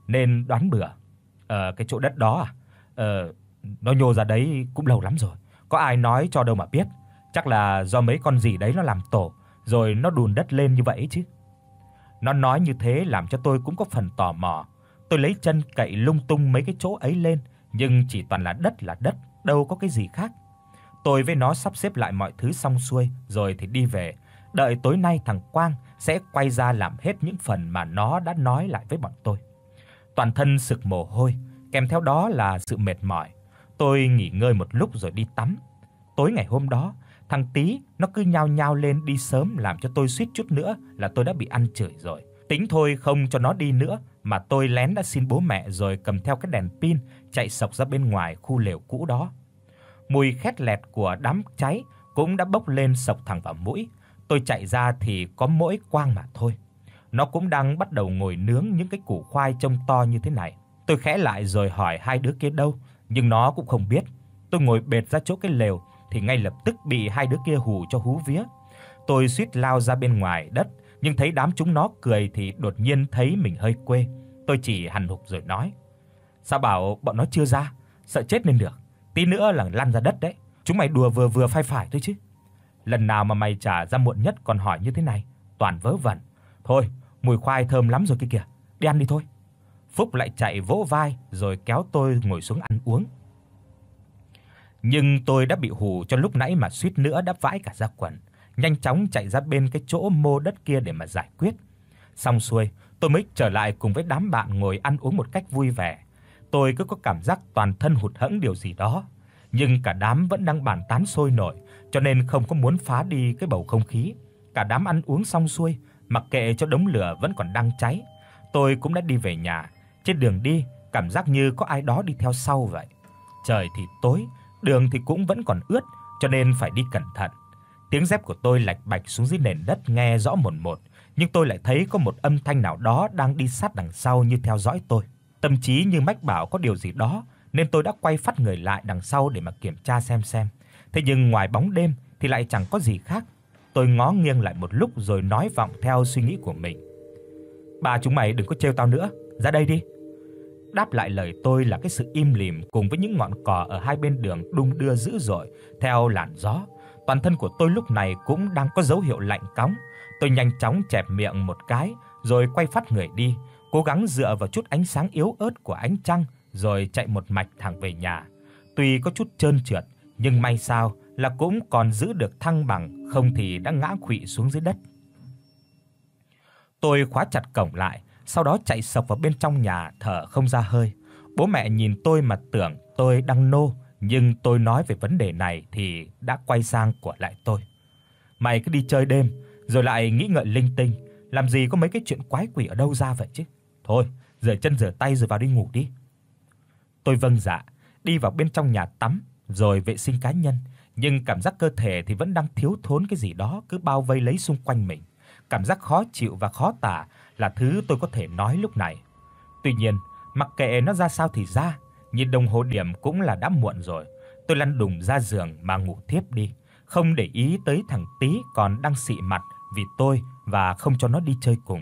S1: nên đoán bừa. Ờ cái chỗ đất đó à? Ờ nó nhô ra đấy cũng lâu lắm rồi, có ai nói cho đâu mà biết, chắc là do mấy con gì đấy nó làm tổ rồi nó đùn đất lên như vậy chứ. Nó nói như thế làm cho tôi cũng có phần tò mò. Tôi lấy chân cậy lung tung mấy cái chỗ ấy lên, nhưng chỉ toàn là đất là đất, đâu có cái gì khác. Tôi với nó sắp xếp lại mọi thứ xong xuôi rồi thì đi về, đợi tối nay thằng Quang sẽ quay ra làm hết những phần mà nó đã nói lại với bọn tôi. Toàn thân sực mồ hôi, kèm theo đó là sự mệt mỏi. Tôi nghỉ ngơi một lúc rồi đi tắm. Tối ngày hôm đó, thằng Tí nó cứ nhao nhao lên đi sớm làm cho tôi suýt chút nữa là tôi đã bị ăn chửi rồi. Tính thôi không cho nó đi nữa mà tôi lén đã xin bố mẹ rồi cầm theo cái đèn pin chạy xộc ra bên ngoài khu lều cũ đó. Mùi khét lẹt của đám cháy cũng đã bốc lên xộc thẳng vào mũi. Tôi chạy ra thì có mỗi Quang mà thôi. Nó cũng đang bắt đầu ngồi nướng những cái củ khoai trông to như thế này. Tôi khẽ lại rồi hỏi hai đứa kia đâu, nhưng nó cũng không biết. Tôi ngồi bệt ra chỗ cái lều thì ngay lập tức bị hai đứa kia hù cho hú vía. Tôi suýt lao ra bên ngoài đất, nhưng thấy đám chúng nó cười thì đột nhiên thấy mình hơi quê. Tôi chỉ hằn hục rồi nói: "Sao bảo bọn nó chưa ra, sợ chết nên được. Tí nữa là lăn ra đất đấy. Chúng mày đùa vừa vừa phải phải thôi chứ. Lần nào mà mày trả ra muộn nhất còn hỏi như thế này, toàn vớ vẩn. Thôi, mùi khoai thơm lắm rồi kia kìa, đi ăn đi thôi." Phúc lại chạy vỗ vai rồi kéo tôi ngồi xuống ăn uống. Nhưng tôi đã bị hù cho lúc nãy mà suýt nữa đã vãi cả da quần, nhanh chóng chạy ra bên cái chỗ mô đất kia để mà giải quyết. Xong xuôi, tôi mới trở lại cùng với đám bạn ngồi ăn uống một cách vui vẻ. Tôi cứ có cảm giác toàn thân hụt hẫng điều gì đó, nhưng cả đám vẫn đang bàn tán sôi nổi, cho nên không có muốn phá đi cái bầu không khí. Cả đám ăn uống xong xuôi, mặc kệ cho đống lửa vẫn còn đang cháy, tôi cũng đã đi về nhà. Trên đường đi, cảm giác như có ai đó đi theo sau vậy. Trời thì tối, đường thì cũng vẫn còn ướt, cho nên phải đi cẩn thận. Tiếng dép của tôi lạch bạch xuống dưới nền đất nghe rõ mồn một, nhưng tôi lại thấy có một âm thanh nào đó đang đi sát đằng sau như theo dõi tôi. Tâm trí như mách bảo có điều gì đó, nên tôi đã quay phắt người lại đằng sau để mà kiểm tra xem xem. Thế nhưng ngoài bóng đêm thì lại chẳng có gì khác. Tôi ngó nghiêng lại một lúc rồi nói vọng theo suy nghĩ của mình: "Ba chúng mày đừng có trêu tao nữa, ra đây đi." Đáp lại lời tôi là cái sự im lìm cùng với những ngọn cỏ ở hai bên đường đung đưa dữ dội theo làn gió. Toàn thân của tôi lúc này cũng đang có dấu hiệu lạnh cóng. Tôi nhanh chóng chẹp miệng một cái rồi quay phắt người đi, cố gắng dựa vào chút ánh sáng yếu ớt của ánh trăng rồi chạy một mạch thẳng về nhà. Tuy có chút trơn trượt, nhưng may sao là cũng còn giữ được thăng bằng, không thì đã ngã khuỵu xuống dưới đất. Tôi khóa chặt cổng lại, sau đó chạy sộc vào bên trong nhà thở không ra hơi. Bố mẹ nhìn tôi mà tưởng tôi đang nô, nhưng tôi nói về vấn đề này thì đã quay sang của lại tôi: "Mày cứ đi chơi đêm rồi lại nghĩ ngợi linh tinh, làm gì có mấy cái chuyện quái quỷ ở đâu ra vậy chứ. Thôi, rửa chân rửa tay rồi vào đi ngủ đi." Tôi vâng dạ, đi vào bên trong nhà tắm rồi vệ sinh cá nhân, nhưng cảm giác cơ thể thì vẫn đang thiếu thốn cái gì đó cứ bao vây lấy xung quanh mình. Cảm giác khó chịu và khó tả là thứ tôi có thể nói lúc này. Tuy nhiên, mặc kệ nó ra sao thì ra, nhìn đồng hồ điểm cũng là đã muộn rồi. Tôi lăn đùng ra giường mà ngủ thiếp đi, không để ý tới thằng Tí còn đang xị mặt vì tôi và không cho nó đi chơi cùng.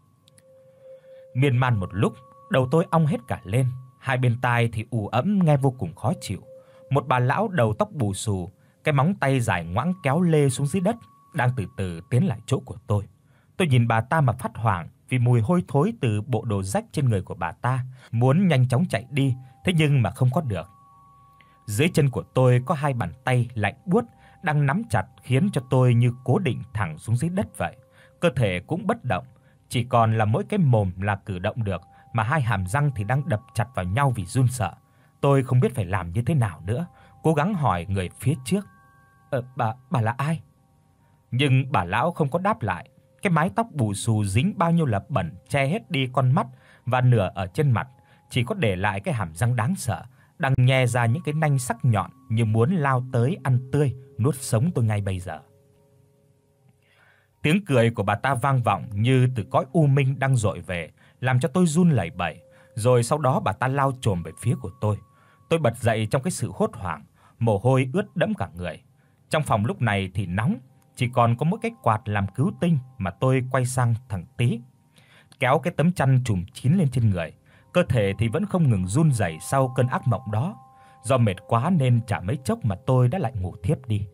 S1: Miên man một lúc, đầu tôi ong hết cả lên, hai bên tai thì ù ẫm nghe vô cùng khó chịu. Một bà lão đầu tóc bù xù, cái móng tay dài ngoãng kéo lê xuống dưới đất, đang từ từ tiến lại chỗ của tôi. Tôi nhìn bà ta mà phát hoảng vì mùi hôi thối từ bộ đồ rách trên người của bà ta, muốn nhanh chóng chạy đi, thế nhưng mà không có được. Dưới chân của tôi có hai bàn tay lạnh buốt đang nắm chặt khiến cho tôi như cố định thẳng xuống dưới đất vậy. Cơ thể cũng bất động, chỉ còn là mỗi cái mồm là cử động được, mà hai hàm răng thì đang đập chặt vào nhau vì run sợ. Tôi không biết phải làm như thế nào nữa, cố gắng hỏi người phía trước: "Ờ bà bà là ai?" Nhưng bà lão không có đáp lại. Cái mái tóc bù xù dính bao nhiêu là bẩn che hết đi con mắt và nửa ở trên mặt, chỉ có để lại cái hàm răng đáng sợ đang nhe ra những cái nanh sắc nhọn như muốn lao tới ăn tươi nuốt sống tôi ngay bây giờ. Tiếng cười của bà ta vang vọng như từ cõi u minh đang dội về, làm cho tôi run lẩy bẩy, rồi sau đó bà ta lao chồm về phía của tôi. Tôi bật dậy trong cái sự hốt hoảng, mồ hôi ướt đẫm cả người. Trong phòng lúc này thì nóng, chỉ còn có mỗi cái quạt làm cứu tinh mà tôi quay sang thằng Tí, kéo cái tấm chăn trùm kín lên trên người, cơ thể thì vẫn không ngừng run rẩy sau cơn ác mộng đó. Do mệt quá nên chả mấy chốc mà tôi đã lại ngủ thiếp đi.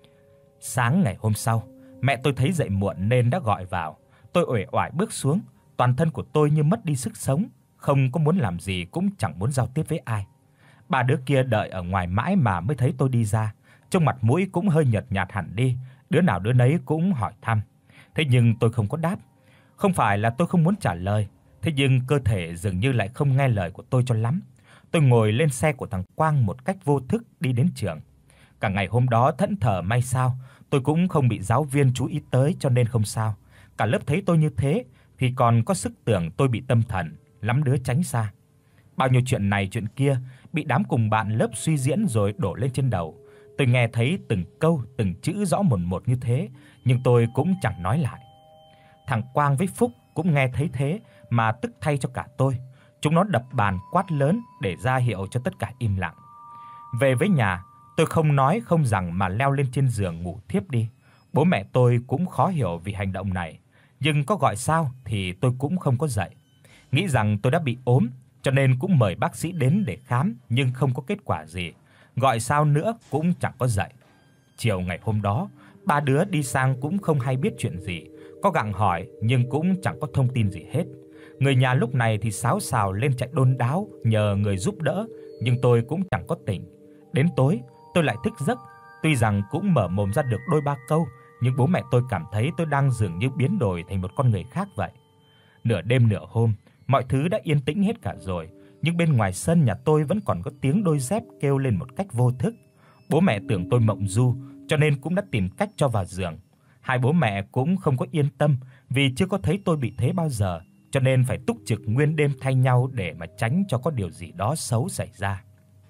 S1: Sáng ngày hôm sau, mẹ tôi thấy dậy muộn nên đã gọi vào. Tôi uể oải bước xuống, toàn thân của tôi như mất đi sức sống, không có muốn làm gì cũng chẳng muốn giao tiếp với ai. Ba đứa kia đợi ở ngoài mãi mà mới thấy tôi đi ra, trông mặt mũi cũng hơi nhợt nhạt hẳn đi, đứa nào đứa nấy cũng hỏi thăm. Thế nhưng tôi không có đáp. Không phải là tôi không muốn trả lời, thế nhưng cơ thể dường như lại không nghe lời của tôi cho lắm. Tôi ngồi lên xe của thằng Quang một cách vô thức đi đến trường. Cả ngày hôm đó thẫn thờ may sao, tôi cũng không bị giáo viên chú ý tới cho nên không sao. Cả lớp thấy tôi như thế thì còn có sức tưởng tôi bị tâm thần, lắm đứa tránh xa. Bao nhiêu chuyện này chuyện kia bị đám cùng bạn lớp suy diễn rồi đổ lên trên đầu. Tôi nghe thấy từng câu, từng chữ rõ mồn một như thế, nhưng tôi cũng chẳng nói lại. Thằng Quang với Phúc cũng nghe thấy thế mà tức thay cho cả tôi. Chúng nó đập bàn quát lớn để ra hiệu cho tất cả im lặng. Về với nhà, tôi không nói không rằng mà leo lên trên giường ngủ thiếp đi. Bố mẹ tôi cũng khó hiểu vì hành động này, nhưng có gọi sao thì tôi cũng không có dậy. Nghĩ rằng tôi đã bị ốm, cho nên cũng mời bác sĩ đến để khám nhưng không có kết quả gì. Gọi sao nữa cũng chẳng có dậy. Chiều ngày hôm đó, ba đứa đi sang cũng không hay biết chuyện gì, có gặng hỏi nhưng cũng chẳng có thông tin gì hết. Người nhà lúc này thì xáo xào lên chạy đôn đáo nhờ người giúp đỡ, nhưng tôi cũng chẳng có tỉnh. Đến tối, tôi lại thức giấc, tuy rằng cũng mở mồm ra được đôi ba câu, nhưng bố mẹ tôi cảm thấy tôi đang dường như biến đổi thành một con người khác vậy. Nửa đêm nửa hôm, mọi thứ đã yên tĩnh hết cả rồi, nhưng bên ngoài sân nhà tôi vẫn còn có tiếng đôi dép kêu lên một cách vô thức. Bố mẹ tưởng tôi mộng du, cho nên cũng đã tìm cách cho vào giường. Hai bố mẹ cũng không có yên tâm vì chưa có thấy tôi bị thế bao giờ, cho nên phải túc trực nguyên đêm thay nhau để mà tránh cho có điều gì đó xấu xảy ra.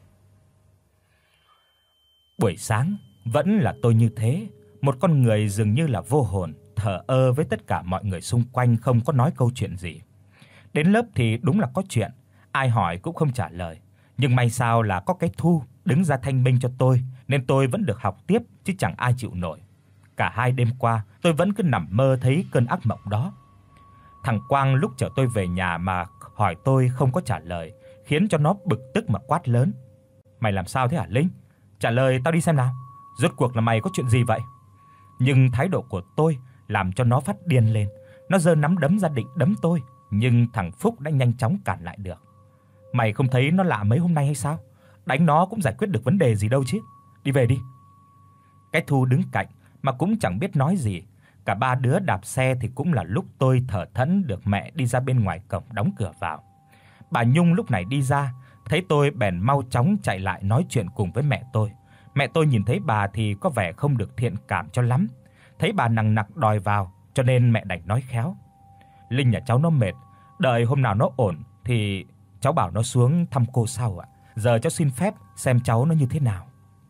S1: Buổi sáng vẫn là tôi như thế, một con người dường như là vô hồn, thờ ơ với tất cả mọi người xung quanh, không có nói câu chuyện gì. Đến lớp thì đúng là có chuyện, ai hỏi cũng không trả lời, nhưng may sao là có cái Thu đứng ra thanh minh cho tôi, nên tôi vẫn được học tiếp chứ chẳng ai chịu nổi. Cả hai đêm qua, tôi vẫn cứ nằm mơ thấy cơn ác mộng đó. Thằng Quang lúc chở tôi về nhà mà hỏi tôi không có trả lời, khiến cho nó bực tức mà quát lớn: "Mày làm sao thế hả Linh? Trả lời tao đi xem nào. Rốt cuộc là mày có chuyện gì vậy?" Nhưng thái độ của tôi làm cho nó phát điên lên. Nó giơ nắm đấm ra định đấm tôi, nhưng thằng Phúc đã nhanh chóng cản lại được. "Mày không thấy nó lạ mấy hôm nay hay sao? Đánh nó cũng giải quyết được vấn đề gì đâu chứ. Đi về đi." Cái Thu đứng cạnh mà cũng chẳng biết nói gì. Cả ba đứa đạp xe thì cũng là lúc tôi thở thẫn được mẹ đi ra bên ngoài cổng đóng cửa vào. Bà Nhung lúc này đi ra, thấy tôi bèn mau chóng chạy lại nói chuyện cùng với mẹ tôi. Mẹ tôi nhìn thấy bà thì có vẻ không được thiện cảm cho lắm. Thấy bà nằng nặc đòi vào, cho nên mẹ đành nói khéo: "Linh nhà cháu nó mệt, đợi hôm nào nó ổn thì cháu bảo nó xuống thăm cô sau ạ. Giờ cháu xin phép xem cháu nó như thế nào."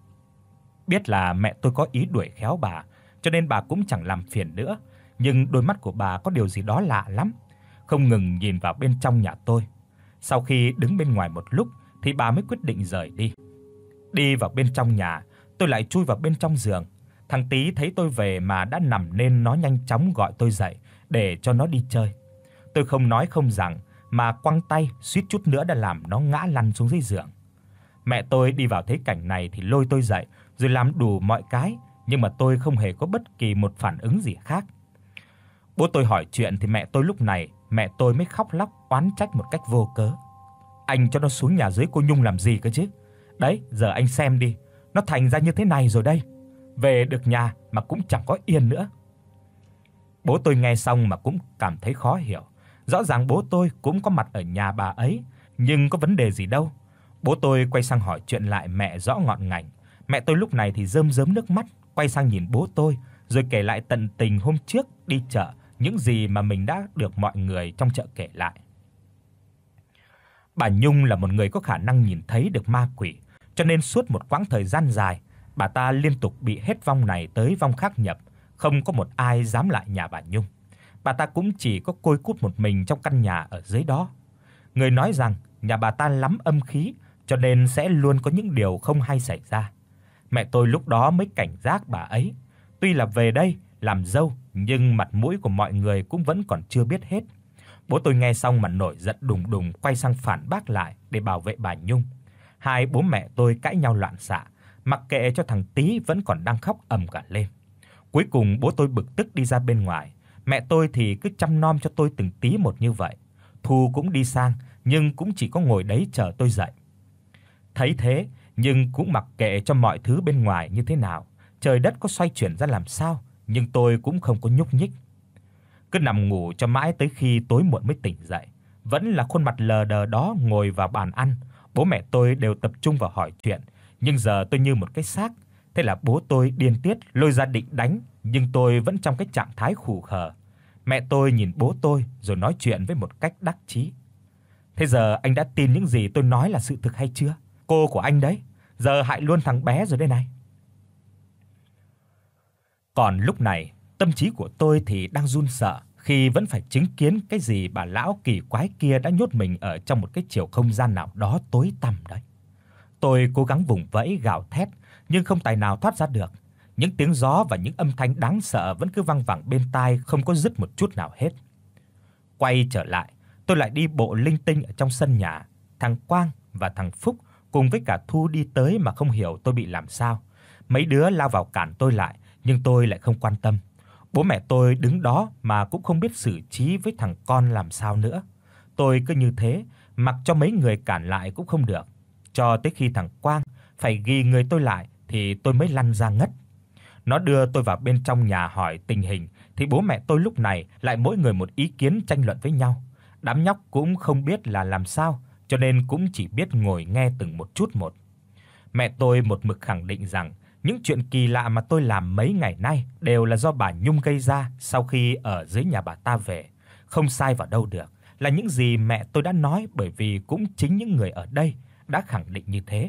S1: Biết là mẹ tôi có ý đuổi khéo bà, cho nên bà cũng chẳng làm phiền nữa, nhưng đôi mắt của bà có điều gì đó lạ lắm, không ngừng nhìn vào bên trong nhà tôi. Sau khi đứng bên ngoài một lúc thì bà mới quyết định rời đi. Đi vào bên trong nhà, tôi lại chui vào bên trong giường. Thằng Tí thấy tôi về mà đã nằm nên nó nhanh chóng gọi tôi dậy để cho nó đi chơi. Tôi không nói không rằng mà quăng tay suýt chút nữa đã làm nó ngã lăn xuống dưới giường. Mẹ tôi đi vào thấy cảnh này thì lôi tôi dậy rồi làm đủ mọi cái, nhưng mà tôi không hề có bất kỳ một phản ứng gì khác. Bố tôi hỏi chuyện thì mẹ tôi lúc này, mẹ tôi mới khóc lóc oán trách một cách vô cớ: "Anh cho nó xuống nhà dưới cô Nhung làm gì cơ chứ? Đấy, giờ anh xem đi, nó thành ra như thế này rồi đây. Về được nhà mà cũng chẳng có yên nữa." Bố tôi nghe xong mà cũng cảm thấy khó hiểu. Rõ ràng bố tôi cũng có mặt ở nhà bà ấy, nhưng có vấn đề gì đâu. Bố tôi quay sang hỏi chuyện lại mẹ rõ ngọn ngành. Mẹ tôi lúc này thì rơm rớm nước mắt, quay sang nhìn bố tôi rồi kể lại tận tình hôm trước đi chợ, những gì mà mình đã được mọi người trong chợ kể lại. Bà Nhung là một người có khả năng nhìn thấy được ma quỷ, cho nên suốt một quãng thời gian dài, bà ta liên tục bị hết vong này tới vong khác nhập, không có một ai dám lại nhà bà Nhung. Bà ta cũng chỉ có côi cút một mình trong căn nhà ở dưới đó. Người nói rằng nhà bà ta lắm âm khí, cho nên sẽ luôn có những điều không hay xảy ra. Mẹ tôi lúc đó mới cảnh giác bà ấy. Tuy là về đây làm dâu, nhưng mặt mũi của mọi người cũng vẫn còn chưa biết hết. Bố tôi nghe xong mà nổi giận đùng đùng quay sang phản bác lại để bảo vệ bà Nhung. Hai bố mẹ tôi cãi nhau loạn xạ, mặc kệ cho thằng Tí vẫn còn đang khóc ầm cả lên. Cuối cùng bố tôi bực tức đi ra bên ngoài, mẹ tôi thì cứ chăm nom cho tôi từng tí một như vậy. Thu cũng đi sang nhưng cũng chỉ có ngồi đấy chờ tôi dậy. Thấy thế nhưng cũng mặc kệ cho mọi thứ bên ngoài như thế nào, trời đất có xoay chuyển ra làm sao, nhưng tôi cũng không có nhúc nhích. Cứ nằm ngủ cho mãi tới khi tối muộn mới tỉnh dậy, vẫn là khuôn mặt lờ đờ đó ngồi vào bàn ăn. Bố mẹ tôi đều tập trung vào hỏi chuyện, nhưng giờ tôi như một cái xác. Thế là bố tôi điên tiết lôi ra định đánh, nhưng tôi vẫn trong cái trạng thái khù khờ. Mẹ tôi nhìn bố tôi rồi nói chuyện với một cách đắc chí. Thế giờ anh đã tin những gì tôi nói là sự thực hay chưa? Cô của anh đấy, giờ hại luôn thằng bé rồi đây này. Còn lúc này, tâm trí của tôi thì đang run sợ khi vẫn phải chứng kiến cái gì bà lão kỳ quái kia đã nhốt mình ở trong một cái chiều không gian nào đó tối tăm đấy. Tôi cố gắng vùng vẫy gào thét nhưng không tài nào thoát ra được. Những tiếng gió và những âm thanh đáng sợ vẫn cứ văng vẳng bên tai không có dứt một chút nào hết. Quay trở lại, tôi lại đi bộ linh tinh ở trong sân nhà. Thằng Quang và thằng Phúc cùng với cả Thu đi tới mà không hiểu tôi bị làm sao. Mấy đứa lao vào cản tôi lại, nhưng tôi lại không quan tâm. Bố mẹ tôi đứng đó mà cũng không biết xử trí với thằng con làm sao nữa. Tôi cứ như thế, mặc cho mấy người cản lại cũng không được. Cho tới khi thằng Quang phải ghi người tôi lại thì tôi mới lăn ra ngất. Nó đưa tôi vào bên trong nhà hỏi tình hình thì bố mẹ tôi lúc này lại mỗi người một ý kiến tranh luận với nhau. Đám nhóc cũng không biết là làm sao, cho nên cũng chỉ biết ngồi nghe từng một chút một. Mẹ tôi một mực khẳng định rằng những chuyện kỳ lạ mà tôi làm mấy ngày nay đều là do bà Nhung gây ra sau khi ở dưới nhà bà ta về, không sai vào đâu được, là những gì mẹ tôi đã nói, bởi vì cũng chính những người ở đây đã khẳng định như thế.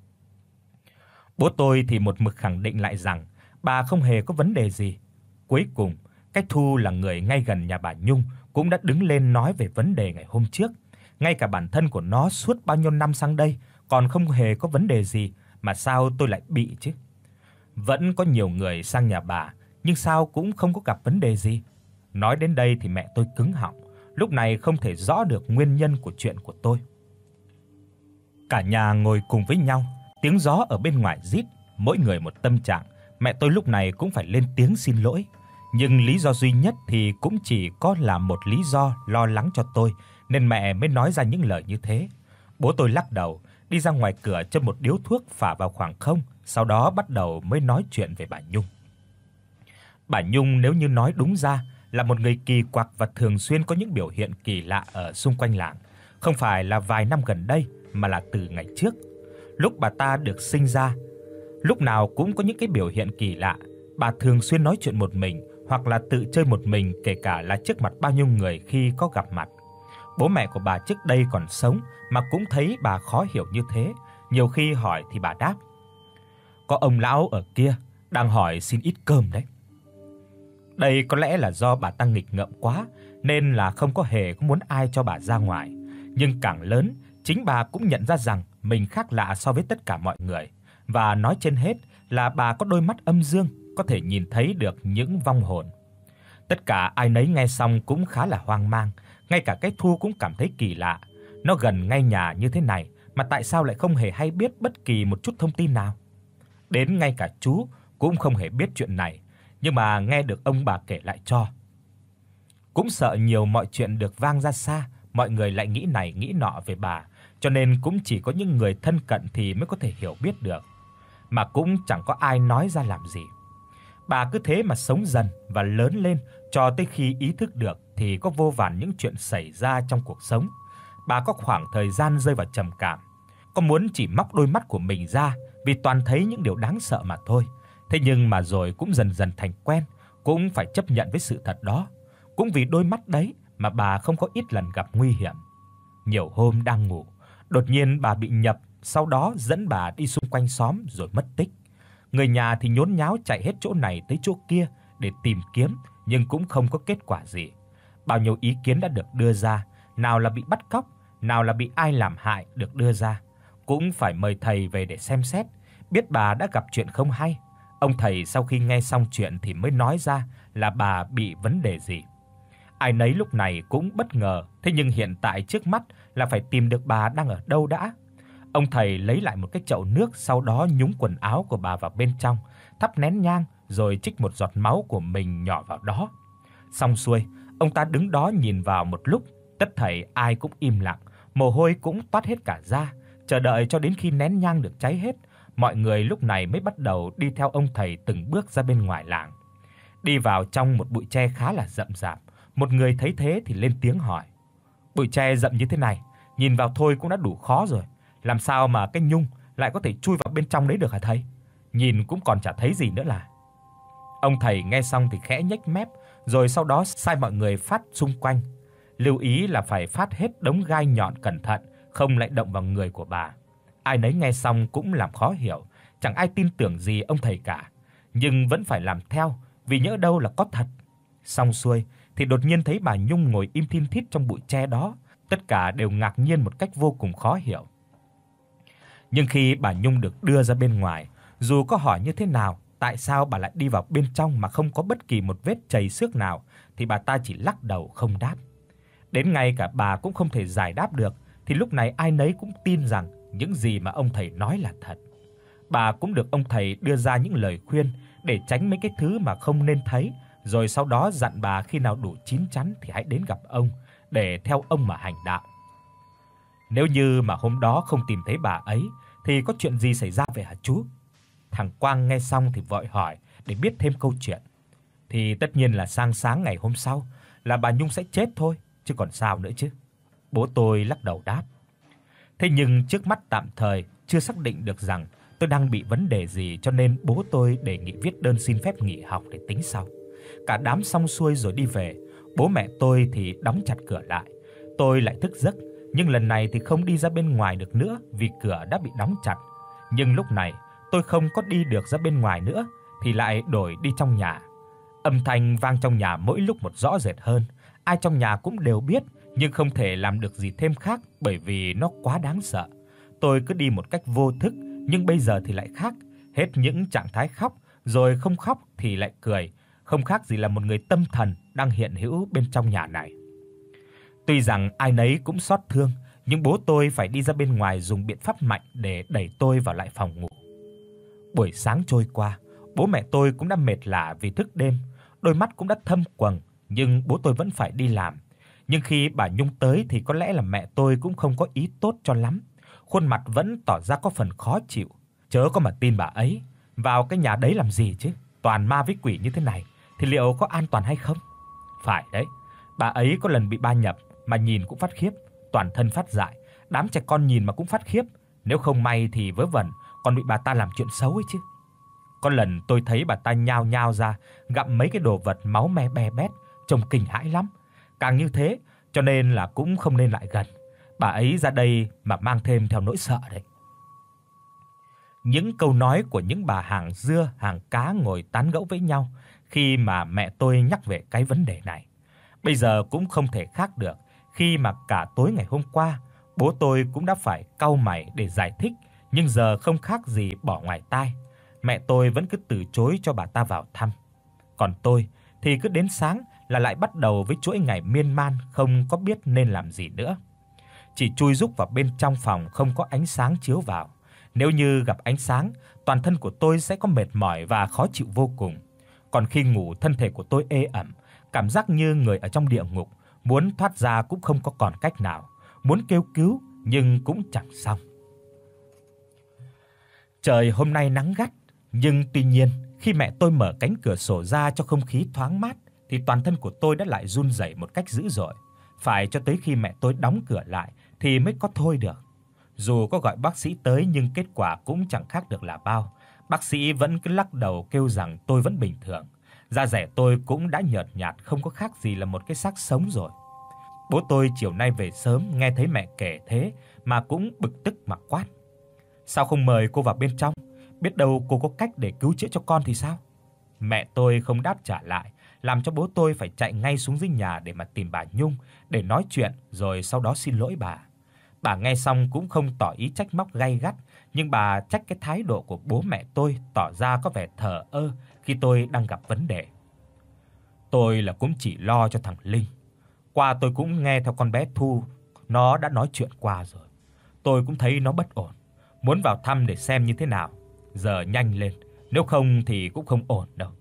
S1: Bố tôi thì một mực khẳng định lại rằng bà không hề có vấn đề gì. Cuối cùng, cái Thu là người ngay gần nhà bà Nhung cũng đã đứng lên nói về vấn đề ngày hôm trước. Ngay cả bản thân của nó suốt bao nhiêu năm sang đây còn không hề có vấn đề gì, mà sao tôi lại bị chứ? Vẫn có nhiều người sang nhà bà, nhưng sao cũng không có gặp vấn đề gì. Nói đến đây thì mẹ tôi cứng họng, lúc này không thể rõ được nguyên nhân của chuyện của tôi. Cả nhà ngồi cùng với nhau, tiếng gió ở bên ngoài rít, mỗi người một tâm trạng. Mẹ tôi lúc này cũng phải lên tiếng xin lỗi, nhưng lý do duy nhất thì cũng chỉ có là một lý do lo lắng cho tôi, nên mẹ mới nói ra những lời như thế. Bố tôi lắc đầu, đi ra ngoài cửa châm một điếu thuốc phả vào khoảng không, sau đó bắt đầu mới nói chuyện về bà Nhung. Bà Nhung nếu như nói đúng ra là một người kỳ quặc và thường xuyên có những biểu hiện kỳ lạ ở xung quanh làng, không phải là vài năm gần đây mà là từ ngày trước. Lúc bà ta được sinh ra, lúc nào cũng có những cái biểu hiện kỳ lạ. Bà thường xuyên nói chuyện một mình hoặc là tự chơi một mình, kể cả là trước mặt bao nhiêu người khi có gặp mặt. Bố mẹ của bà trước đây còn sống mà cũng thấy bà khó hiểu như thế, nhiều khi hỏi thì bà đáp: "Có ông lão ở kia đang hỏi xin ít cơm đấy." Đây có lẽ là do bà ta nghịch ngợm quá nên là không có hề có muốn ai cho bà ra ngoài, nhưng càng lớn, chính bà cũng nhận ra rằng mình khác lạ so với tất cả mọi người, và nói trên hết là bà có đôi mắt âm dương, có thể nhìn thấy được những vong hồn. Tất cả ai nấy nghe xong cũng khá là hoang mang, ngay cả cái Thu cũng cảm thấy kỳ lạ. Nó gần ngay nhà như thế này mà tại sao lại không hề hay biết bất kỳ một chút thông tin nào? Đến ngay cả chú cũng không hề biết chuyện này, nhưng mà nghe được ông bà kể lại cho. Cũng sợ nhiều mọi chuyện được vang ra xa, mọi người lại nghĩ này nghĩ nọ về bà, cho nên cũng chỉ có những người thân cận thì mới có thể hiểu biết được, mà cũng chẳng có ai nói ra làm gì. Bà cứ thế mà sống dần và lớn lên, cho tới khi ý thức được thì có vô vàn những chuyện xảy ra trong cuộc sống. Bà có khoảng thời gian rơi vào trầm cảm, có muốn chỉ móc đôi mắt của mình ra vì toàn thấy những điều đáng sợ mà thôi. Thế nhưng mà rồi cũng dần dần thành quen, cũng phải chấp nhận với sự thật đó. Cũng vì đôi mắt đấy mà bà không có ít lần gặp nguy hiểm. Nhiều hôm đang ngủ, đột nhiên bà bị nhập, sau đó dẫn bà đi xung quanh xóm rồi mất tích. Người nhà thì nhốn nháo chạy hết chỗ này tới chỗ kia để tìm kiếm, nhưng cũng không có kết quả gì. Bao nhiêu ý kiến đã được đưa ra, nào là bị bắt cóc, nào là bị ai làm hại được đưa ra. Cũng phải mời thầy về để xem xét, biết bà đã gặp chuyện không hay. Ông thầy sau khi nghe xong chuyện thì mới nói ra là bà bị vấn đề gì. Ai nấy lúc này cũng bất ngờ, thế nhưng hiện tại trước mắt là phải tìm được bà đang ở đâu đã. Ông thầy lấy lại một cái chậu nước, sau đó nhúng quần áo của bà vào bên trong, thắp nén nhang rồi trích một giọt máu của mình nhỏ vào đó. Xong xuôi, ông ta đứng đó nhìn vào một lúc, tất thảy ai cũng im lặng, mồ hôi cũng toát hết cả da, chờ đợi cho đến khi nén nhang được cháy hết, mọi người lúc này mới bắt đầu đi theo ông thầy từng bước ra bên ngoài làng. Đi vào trong một bụi tre khá là rậm rạp, một người thấy thế thì lên tiếng hỏi: "Bụi tre rậm như thế này, nhìn vào thôi cũng đã đủ khó rồi, làm sao mà cái nhung lại có thể chui vào bên trong đấy được hả thầy? Nhìn cũng còn chả thấy gì nữa là." Ông thầy nghe xong thì khẽ nhếch mép, rồi sau đó sai mọi người phát xung quanh, lưu ý là phải phát hết đống gai nhọn cẩn thận, không lại động vào người của bà. Ai nấy nghe xong cũng làm khó hiểu, chẳng ai tin tưởng gì ông thầy cả, nhưng vẫn phải làm theo, vì nhỡ đâu là có thật. Xong xuôi thì đột nhiên thấy bà Nhung ngồi im thin thít trong bụi tre đó, tất cả đều ngạc nhiên một cách vô cùng khó hiểu. Nhưng khi bà Nhung được đưa ra bên ngoài, dù có hỏi như thế nào, tại sao bà lại đi vào bên trong mà không có bất kỳ một vết chày xước nào, thì bà ta chỉ lắc đầu không đáp. Đến ngay cả bà cũng không thể giải đáp được, thì lúc này ai nấy cũng tin rằng những gì mà ông thầy nói là thật. Bà cũng được ông thầy đưa ra những lời khuyên để tránh mấy cái thứ mà không nên thấy, rồi sau đó dặn bà khi nào đủ chín chắn thì hãy đến gặp ông để theo ông mà hành đạo. Nếu như mà hôm đó không tìm thấy bà ấy thì có chuyện gì xảy ra vậy hả chú? Thằng Quang nghe xong thì vội hỏi để biết thêm câu chuyện. Thì tất nhiên là sang sáng ngày hôm sau là bà Nhung sẽ chết thôi, chứ còn sao nữa chứ. Bố tôi lắc đầu đáp. Thế nhưng trước mắt tạm thời chưa xác định được rằng tôi đang bị vấn đề gì, cho nên bố tôi đề nghị viết đơn xin phép nghỉ học để tính sau. Cả đám xong xuôi rồi đi về, bố mẹ tôi thì đóng chặt cửa lại. Tôi lại thức giấc, nhưng lần này thì không đi ra bên ngoài được nữa vì cửa đã bị đóng chặt. Nhưng lúc này, tôi không có đi được ra bên ngoài nữa thì lại đổi đi trong nhà. Âm thanh vang trong nhà mỗi lúc một rõ rệt hơn, ai trong nhà cũng đều biết, nhưng không thể làm được gì thêm khác bởi vì nó quá đáng sợ. Tôi cứ đi một cách vô thức, nhưng bây giờ thì lại khác, hết những trạng thái khóc, rồi không khóc thì lại cười, không khác gì là một người tâm thần đang hiện hữu bên trong nhà này. Tuy rằng ai nấy cũng xót thương, nhưng bố tôi phải đi ra bên ngoài dùng biện pháp mạnh để đẩy tôi vào lại phòng ngủ. Buổi sáng trôi qua, bố mẹ tôi cũng đã mệt lả vì thức đêm, đôi mắt cũng đã thâm quầng, nhưng bố tôi vẫn phải đi làm. Nhưng khi bà Nhung tới thì có lẽ là mẹ tôi cũng không có ý tốt cho lắm, khuôn mặt vẫn tỏ ra có phần khó chịu. Chớ có mà tin bà ấy, vào cái nhà đấy làm gì chứ, toàn ma với quỷ như thế này thì liệu có an toàn hay không? Phải đấy, bà ấy có lần bị ba nhập mà nhìn cũng phát khiếp, toàn thân phát dại, đám trẻ con nhìn mà cũng phát khiếp, nếu không may thì vớ vẩn còn bị bà ta làm chuyện xấu ấy chứ. Có lần tôi thấy bà ta nhao nhao ra gặm mấy cái đồ vật máu me be bét, trông kinh hãi lắm. Càng như thế, cho nên là cũng không nên lại gần. Bà ấy ra đây mà mang thêm theo nỗi sợ đấy. Những câu nói của những bà hàng dưa, hàng cá ngồi tán gẫu với nhau khi mà mẹ tôi nhắc về cái vấn đề này. Bây giờ cũng không thể khác được, khi mà cả tối ngày hôm qua, bố tôi cũng đã phải cau mày để giải thích, nhưng giờ không khác gì bỏ ngoài tai. Mẹ tôi vẫn cứ từ chối cho bà ta vào thăm. Còn tôi thì cứ đến sáng là lại bắt đầu với chuỗi ngày miên man không có biết nên làm gì nữa. Chỉ chui rúc vào bên trong phòng không có ánh sáng chiếu vào. Nếu như gặp ánh sáng, toàn thân của tôi sẽ có mệt mỏi và khó chịu vô cùng. Còn khi ngủ, thân thể của tôi ê ẩm, cảm giác như người ở trong địa ngục, muốn thoát ra cũng không có còn cách nào, muốn kêu cứu nhưng cũng chẳng xong. Trời hôm nay nắng gắt, nhưng tuy nhiên, khi mẹ tôi mở cánh cửa sổ ra cho không khí thoáng mát thì toàn thân của tôi đã lại run rẩy một cách dữ dội, phải cho tới khi mẹ tôi đóng cửa lại thì mới có thôi được. Dù có gọi bác sĩ tới nhưng kết quả cũng chẳng khác được là bao. Bác sĩ vẫn cứ lắc đầu kêu rằng tôi vẫn bình thường. Da dẻ tôi cũng đã nhợt nhạt không có khác gì là một cái xác sống rồi. Bố tôi chiều nay về sớm nghe thấy mẹ kể thế mà cũng bực tức mà quát: "Sao không mời cô vào bên trong? Biết đâu cô có cách để cứu chữa cho con thì sao?" Mẹ tôi không đáp trả lại, làm cho bố tôi phải chạy ngay xuống dưới nhà để mà tìm bà Nhung để nói chuyện rồi sau đó xin lỗi bà. Bà nghe xong cũng không tỏ ý trách móc gay gắt, nhưng bà trách cái thái độ của bố mẹ tôi tỏ ra có vẻ thờ ơ khi tôi đang gặp vấn đề. "Tôi là cũng chỉ lo cho thằng Linh, Qua tôi cũng nghe theo con bé Thu, nó đã nói chuyện qua rồi. Tôi cũng thấy nó bất ổn, muốn vào thăm để xem như thế nào. Giờ nhanh lên, nếu không thì cũng không ổn đâu.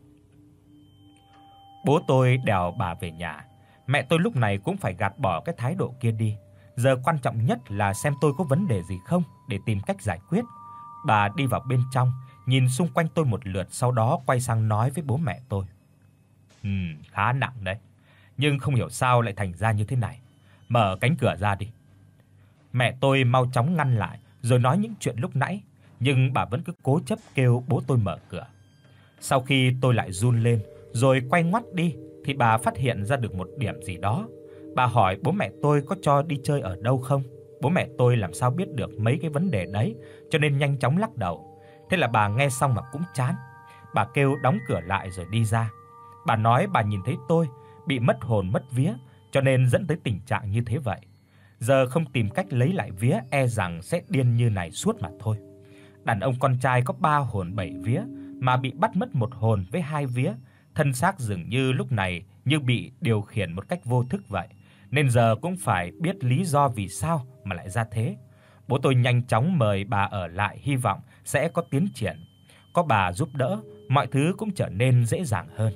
S1: Bố tôi đèo bà về nhà. Mẹ tôi lúc này cũng phải gạt bỏ cái thái độ kia đi. Giờ quan trọng nhất là xem tôi có vấn đề gì không để tìm cách giải quyết. Bà đi vào bên trong, nhìn xung quanh tôi một lượt, sau đó quay sang nói với bố mẹ tôi. Ừm, khá nặng đấy, nhưng không hiểu sao lại thành ra như thế này. Mở cánh cửa ra đi. Mẹ tôi mau chóng ngăn lại rồi nói những chuyện lúc nãy, nhưng bà vẫn cứ cố chấp kêu bố tôi mở cửa. Sau khi tôi lại run lên rồi quay ngoắt đi thì bà phát hiện ra được một điểm gì đó. Bà hỏi bố mẹ tôi có cho đi chơi ở đâu không. Bố mẹ tôi làm sao biết được mấy cái vấn đề đấy, cho nên nhanh chóng lắc đầu. Thế là bà nghe xong mà cũng chán. Bà kêu đóng cửa lại rồi đi ra. Bà nói bà nhìn thấy tôi bị mất hồn mất vía, cho nên dẫn tới tình trạng như thế vậy. Giờ không tìm cách lấy lại vía e rằng sẽ điên như này suốt mà thôi. Đàn ông con trai có ba hồn bảy vía mà bị bắt mất một hồn với hai vía, thân xác dường như lúc này như bị điều khiển một cách vô thức vậy, nên giờ cũng phải biết lý do vì sao mà lại ra thế. Bố tôi nhanh chóng mời bà ở lại, hy vọng sẽ có tiến triển. Có bà giúp đỡ, mọi thứ cũng trở nên dễ dàng hơn.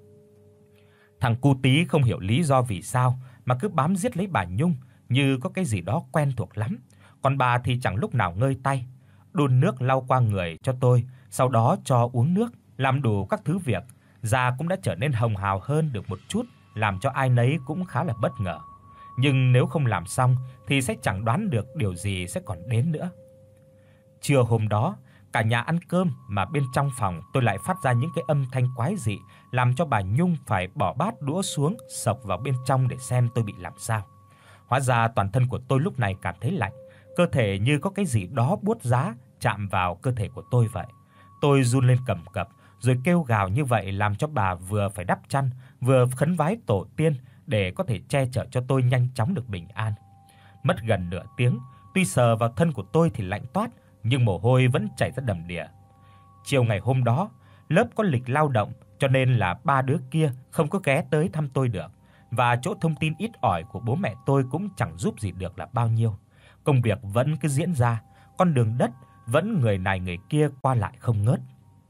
S1: Thằng cu tí không hiểu lý do vì sao mà cứ bám giết lấy bà Nhung như có cái gì đó quen thuộc lắm. Còn bà thì chẳng lúc nào ngơi tay, đun nước lau qua người cho tôi, sau đó cho uống nước, làm đủ các thứ việc. Da cũng đã trở nên hồng hào hơn được một chút, làm cho ai nấy cũng khá là bất ngờ. Nhưng nếu không làm xong thì sẽ chẳng đoán được điều gì sẽ còn đến nữa. Trưa hôm đó, cả nhà ăn cơm mà bên trong phòng tôi lại phát ra những cái âm thanh quái dị, làm cho bà Nhung phải bỏ bát đũa xuống, xộc vào bên trong để xem tôi bị làm sao. Hóa ra toàn thân của tôi lúc này cảm thấy lạnh, cơ thể như có cái gì đó buốt giá chạm vào cơ thể của tôi vậy. Tôi run lên cầm cập, rồi kêu gào như vậy làm cho bà vừa phải đắp chăn, vừa khấn vái tổ tiên để có thể che chở cho tôi nhanh chóng được bình an. Mất gần nửa tiếng, tuy sờ vào thân của tôi thì lạnh toát, nhưng mồ hôi vẫn chảy ra đầm đìa. Chiều ngày hôm đó, lớp có lịch lao động, cho nên là ba đứa kia không có ghé tới thăm tôi được, và chỗ thông tin ít ỏi của bố mẹ tôi cũng chẳng giúp gì được là bao nhiêu. Công việc vẫn cứ diễn ra, con đường đất vẫn người này người kia qua lại không ngớt.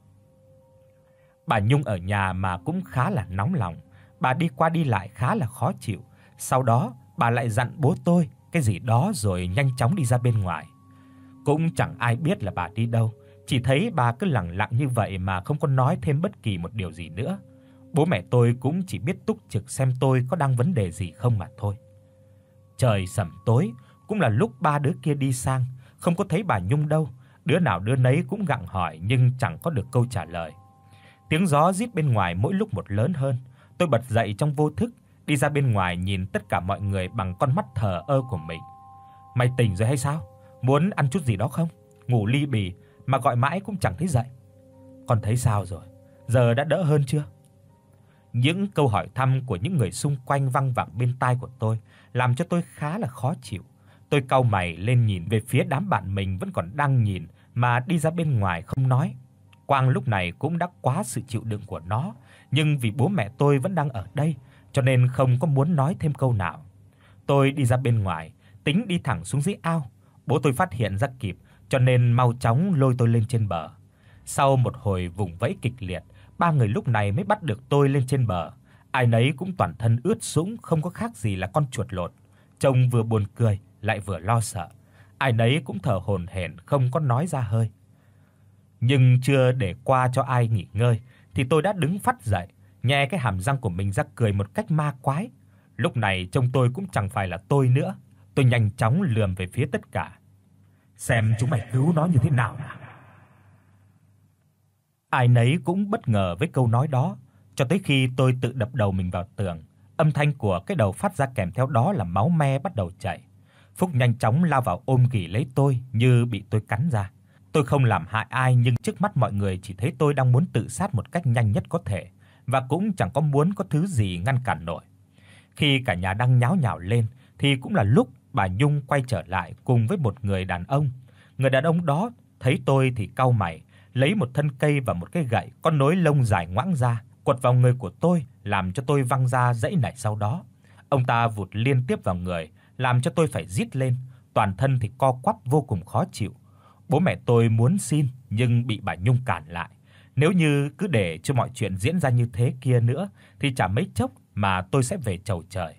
S1: Bà Nhung ở nhà mà cũng khá là nóng lòng, bà đi qua đi lại khá là khó chịu. Sau đó, bà lại dặn bố tôi cái gì đó rồi nhanh chóng đi ra bên ngoài. Cũng chẳng ai biết là bà đi đâu, chỉ thấy bà cứ lẳng lặng như vậy mà không có nói thêm bất kỳ một điều gì nữa. Bố mẹ tôi cũng chỉ biết túc trực xem tôi có đang vấn đề gì không mà thôi. Trời sẩm tối, cũng là lúc ba đứa kia đi sang, không có thấy bà Nhung đâu, đứa nào đứa nấy cũng gặng hỏi nhưng chẳng có được câu trả lời. Tiếng gió rít bên ngoài mỗi lúc một lớn hơn, tôi bật dậy trong vô thức, đi ra bên ngoài nhìn tất cả mọi người bằng con mắt thờ ơ của mình. Mày tỉnh rồi hay sao? Muốn ăn chút gì đó không? Ngủ ly bì mà gọi mãi cũng chẳng thấy dậy. Con thấy sao rồi? Giờ đã đỡ hơn chưa? Những câu hỏi thăm của những người xung quanh văng vẳng bên tai của tôi, làm cho tôi khá là khó chịu. Tôi cau mày lên nhìn về phía đám bạn mình vẫn còn đang nhìn mà đi ra bên ngoài không nói. Quang lúc này cũng đã quá sự chịu đựng của nó, nhưng vì bố mẹ tôi vẫn đang ở đây, cho nên không có muốn nói thêm câu nào. Tôi đi ra bên ngoài, tính đi thẳng xuống dưới ao. Bố tôi phát hiện ra kịp, cho nên mau chóng lôi tôi lên trên bờ. Sau một hồi vùng vẫy kịch liệt, ba người lúc này mới bắt được tôi lên trên bờ. Ai nấy cũng toàn thân ướt sũng, không có khác gì là con chuột lột. Trông vừa buồn cười lại vừa lo sợ. Ai nấy cũng thở hổn hển không có nói ra hơi. Nhưng chưa để qua cho ai nghỉ ngơi thì tôi đã đứng phắt dậy, nhè cái hàm răng của mình ra cười một cách ma quái. Lúc này trông tôi cũng chẳng phải là tôi nữa. Tôi nhanh chóng lườm về phía tất cả. Xem chúng mày cứu nó như thế nào nào. Ai nấy cũng bất ngờ với câu nói đó, cho tới khi tôi tự đập đầu mình vào tường. Âm thanh của cái đầu phát ra kèm theo đó là máu me bắt đầu chảy. Phúc nhanh chóng lao vào ôm ghì lấy tôi như bị tôi cắn ra. Tôi không làm hại ai, nhưng trước mắt mọi người chỉ thấy tôi đang muốn tự sát một cách nhanh nhất có thể, và cũng chẳng có muốn có thứ gì ngăn cản nổi. Khi cả nhà đang nháo nhào lên thì cũng là lúc bà Nhung quay trở lại cùng với một người đàn ông. Người đàn ông đó thấy tôi thì cau mày, lấy một thân cây và một cái gậy con nối lông dài ngoãng ra, quật vào người của tôi, làm cho tôi văng ra dãy nảy sau đó. Ông ta vụt liên tiếp vào người, làm cho tôi phải rít lên, toàn thân thì co quắp vô cùng khó chịu. Bố mẹ tôi muốn xin nhưng bị bà Nhung cản lại. Nếu như cứ để cho mọi chuyện diễn ra như thế kia nữa thì chả mấy chốc mà tôi sẽ về chầu trời.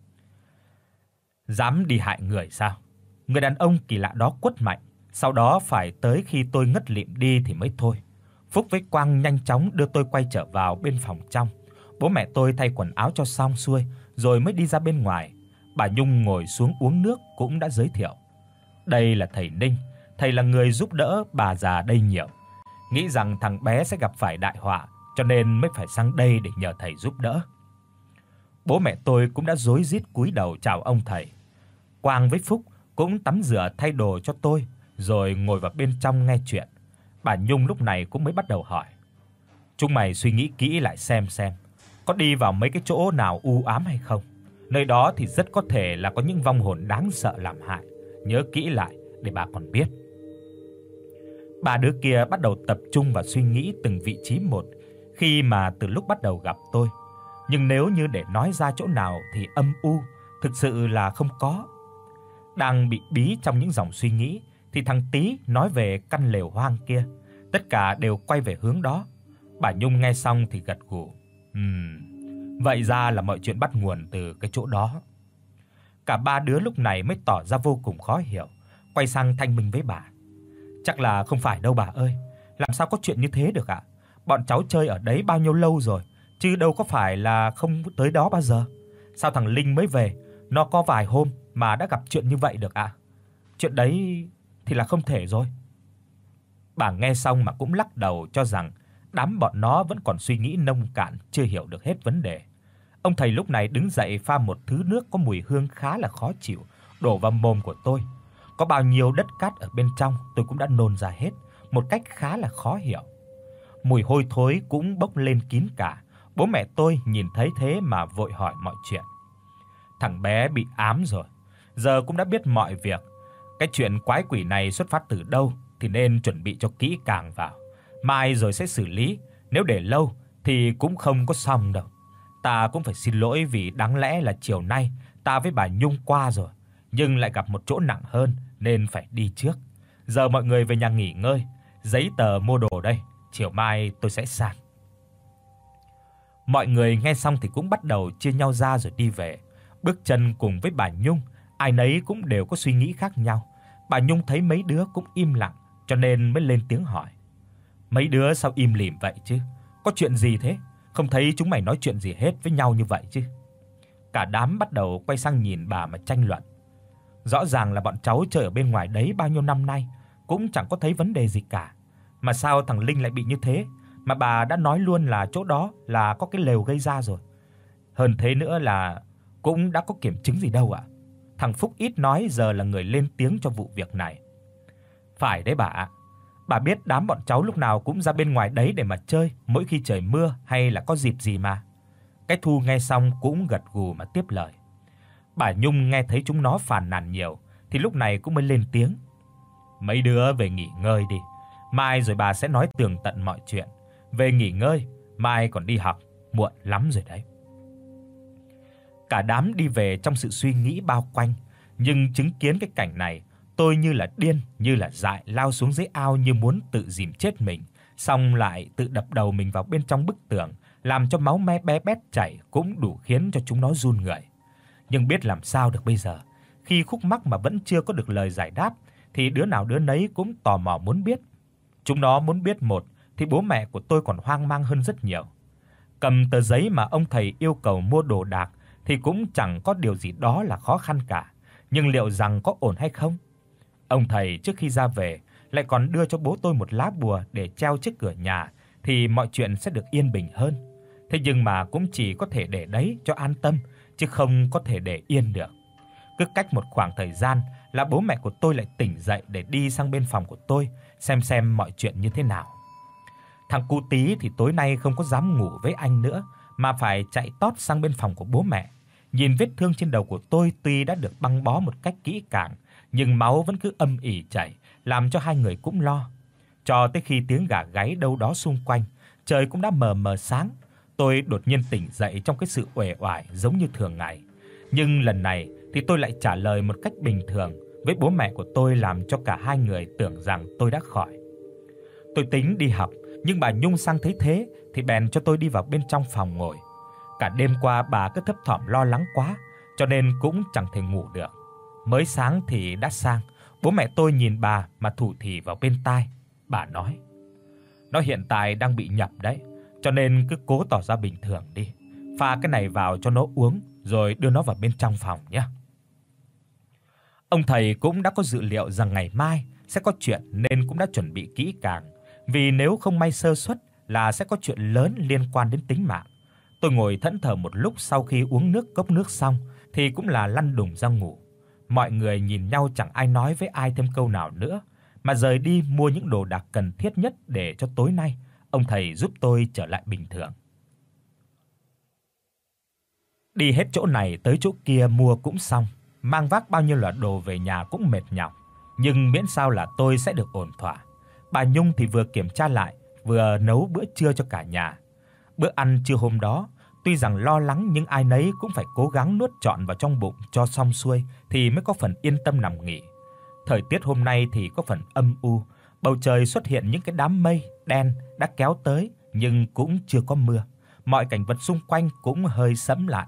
S1: Dám đi hại người sao? Người đàn ông kỳ lạ đó quất mạnh, sau đó phải tới khi tôi ngất lịm đi thì mới thôi. Phúc với Quang nhanh chóng đưa tôi quay trở vào bên phòng trong. Bố mẹ tôi thay quần áo cho xong xuôi rồi mới đi ra bên ngoài. Bà Nhung ngồi xuống uống nước cũng đã giới thiệu. Đây là thầy Ninh, thầy là người giúp đỡ bà già đây nhiều. Nghĩ rằng thằng bé sẽ gặp phải đại họa, cho nên mới phải sang đây để nhờ thầy giúp đỡ. Bố mẹ tôi cũng đã rối rít cúi đầu chào ông thầy. Quang với Phúc cũng tắm rửa thay đồ cho tôi rồi ngồi vào bên trong nghe chuyện. Bà Nhung lúc này cũng mới bắt đầu hỏi: "Chúng mày suy nghĩ kỹ lại xem xem, có đi vào mấy cái chỗ nào u ám hay không? Nơi đó thì rất có thể là có những vong hồn đáng sợ làm hại, nhớ kỹ lại để bà còn biết." Ba đứa kia bắt đầu tập trung vào suy nghĩ từng vị trí một khi mà từ lúc bắt đầu gặp tôi. Nhưng nếu như để nói ra chỗ nào thì âm u, thực sự là không có. Đang bị bí trong những dòng suy nghĩ thì thằng Tý nói về căn lều hoang kia, tất cả đều quay về hướng đó. Bà Nhung nghe xong thì gật gù. Ừm, vậy ra là mọi chuyện bắt nguồn từ cái chỗ đó. Cả ba đứa lúc này mới tỏ ra vô cùng khó hiểu, quay sang thanh minh với bà. Chắc là không phải đâu bà ơi, làm sao có chuyện như thế được ạ? Bọn cháu chơi ở đấy bao nhiêu lâu rồi, chứ đâu có phải là không tới đó bao giờ. Sao thằng Linh mới về, nó có vài hôm mà đã gặp chuyện như vậy được ạ? Chuyện đấy thì là không thể rồi. Bà nghe xong mà cũng lắc đầu cho rằng đám bọn nó vẫn còn suy nghĩ nông cạn, chưa hiểu được hết vấn đề. Ông thầy lúc này đứng dậy pha một thứ nước có mùi hương khá là khó chịu, đổ vào mồm của tôi. Có bao nhiêu đất cát ở bên trong tôi cũng đã nôn ra hết, một cách khá là khó hiểu. Mùi hôi thối cũng bốc lên kín cả. Bố mẹ tôi nhìn thấy thế mà vội hỏi mọi chuyện. Thằng bé bị ám rồi, giờ cũng đã biết mọi việc. Cái chuyện quái quỷ này xuất phát từ đâu thì nên chuẩn bị cho kỹ càng vào. Mai rồi sẽ xử lý, nếu để lâu thì cũng không có xong đâu. Ta cũng phải xin lỗi vì đáng lẽ là chiều nay ta với bà Nhung qua rồi, nhưng lại gặp một chỗ nặng hơn nên phải đi trước. Giờ mọi người về nhà nghỉ ngơi, giấy tờ mua đồ đây, chiều mai tôi sẽ sang. Mọi người nghe xong thì cũng bắt đầu chia nhau ra rồi đi về. Bước chân cùng với bà Nhung, ai nấy cũng đều có suy nghĩ khác nhau. Bà Nhung thấy mấy đứa cũng im lặng cho nên mới lên tiếng hỏi. Mấy đứa sao im lìm vậy chứ? Có chuyện gì thế? Không thấy chúng mày nói chuyện gì hết với nhau như vậy chứ? Cả đám bắt đầu quay sang nhìn bà mà tranh luận. Rõ ràng là bọn cháu chơi ở bên ngoài đấy bao nhiêu năm nay, cũng chẳng có thấy vấn đề gì cả. Mà sao thằng Linh lại bị như thế? Mà bà đã nói luôn là chỗ đó là có cái lều gây ra rồi. Hơn thế nữa là cũng đã có kiểm chứng gì đâu ạ. Thằng Phúc ít nói giờ là người lên tiếng cho vụ việc này. Phải đấy bà ạ. Bà biết đám bọn cháu lúc nào cũng ra bên ngoài đấy để mà chơi, mỗi khi trời mưa hay là có dịp gì mà. Cái Thu nghe xong cũng gật gù mà tiếp lời. Bà Nhung nghe thấy chúng nó phàn nàn nhiều thì lúc này cũng mới lên tiếng. Mấy đứa về nghỉ ngơi đi, mai rồi bà sẽ nói tường tận mọi chuyện. Về nghỉ ngơi, mai còn đi học, muộn lắm rồi đấy. Cả đám đi về trong sự suy nghĩ bao quanh, nhưng chứng kiến cái cảnh này, tôi như là điên, như là dại lao xuống dưới ao như muốn tự dìm chết mình, xong lại tự đập đầu mình vào bên trong bức tường, làm cho máu me bé bét chảy cũng đủ khiến cho chúng nó run người. Nhưng biết làm sao được bây giờ, khi khúc mắc mà vẫn chưa có được lời giải đáp thì đứa nào đứa nấy cũng tò mò muốn biết. Chúng nó muốn biết một thì bố mẹ của tôi còn hoang mang hơn rất nhiều. Cầm tờ giấy mà ông thầy yêu cầu mua đồ đạc thì cũng chẳng có điều gì đó là khó khăn cả, nhưng liệu rằng có ổn hay không? Ông thầy trước khi ra về lại còn đưa cho bố tôi một lá bùa để treo trước cửa nhà thì mọi chuyện sẽ được yên bình hơn. Thế nhưng mà cũng chỉ có thể để đấy cho an tâm, chứ không có thể để yên được. Cứ cách một khoảng thời gian là bố mẹ của tôi lại tỉnh dậy để đi sang bên phòng của tôi xem xem mọi chuyện như thế nào. Thằng cu Tí thì tối nay không có dám ngủ với anh nữa mà phải chạy tót sang bên phòng của bố mẹ. Nhìn vết thương trên đầu của tôi tuy đã được băng bó một cách kỹ càng, nhưng máu vẫn cứ âm ỉ chảy, làm cho hai người cũng lo. Cho tới khi tiếng gà gáy đâu đó xung quanh, trời cũng đã mờ mờ sáng, tôi đột nhiên tỉnh dậy trong cái sự uể oải giống như thường ngày. Nhưng lần này thì tôi lại trả lời một cách bình thường với bố mẹ của tôi, làm cho cả hai người tưởng rằng tôi đã khỏi. Tôi tính đi học, nhưng bà Nhung sang thấy thế thì bèn cho tôi đi vào bên trong phòng ngồi. Cả đêm qua bà cứ thấp thỏm lo lắng quá, cho nên cũng chẳng thể ngủ được. Mới sáng thì đã sang, bố mẹ tôi nhìn bà mà thủ thỉ vào bên tai. Bà nói: "Nó hiện tại đang bị nhập đấy, cho nên cứ cố tỏ ra bình thường đi. Pha cái này vào cho nó uống rồi đưa nó vào bên trong phòng nhé." Ông thầy cũng đã có dự liệu rằng ngày mai sẽ có chuyện nên cũng đã chuẩn bị kỹ càng, vì nếu không may sơ suất là sẽ có chuyện lớn liên quan đến tính mạng. Tôi ngồi thẫn thờ một lúc sau khi uống nước cốc nước xong thì cũng là lăn đùng ra ngủ. Mọi người nhìn nhau chẳng ai nói với ai thêm câu nào nữa, mà rời đi mua những đồ đạc cần thiết nhất để cho tối nay ông thầy giúp tôi trở lại bình thường. Đi hết chỗ này tới chỗ kia mua cũng xong, mang vác bao nhiêu là đồ về nhà cũng mệt nhọc, nhưng miễn sao là tôi sẽ được ổn thỏa. Bà Nhung thì vừa kiểm tra lại, vừa nấu bữa trưa cho cả nhà. Bữa ăn trưa hôm đó, tuy rằng lo lắng nhưng ai nấy cũng phải cố gắng nuốt trọn vào trong bụng cho xong xuôi thì mới có phần yên tâm nằm nghỉ. Thời tiết hôm nay thì có phần âm u, bầu trời xuất hiện những cái đám mây đen đã kéo tới nhưng cũng chưa có mưa. Mọi cảnh vật xung quanh cũng hơi sẫm lại.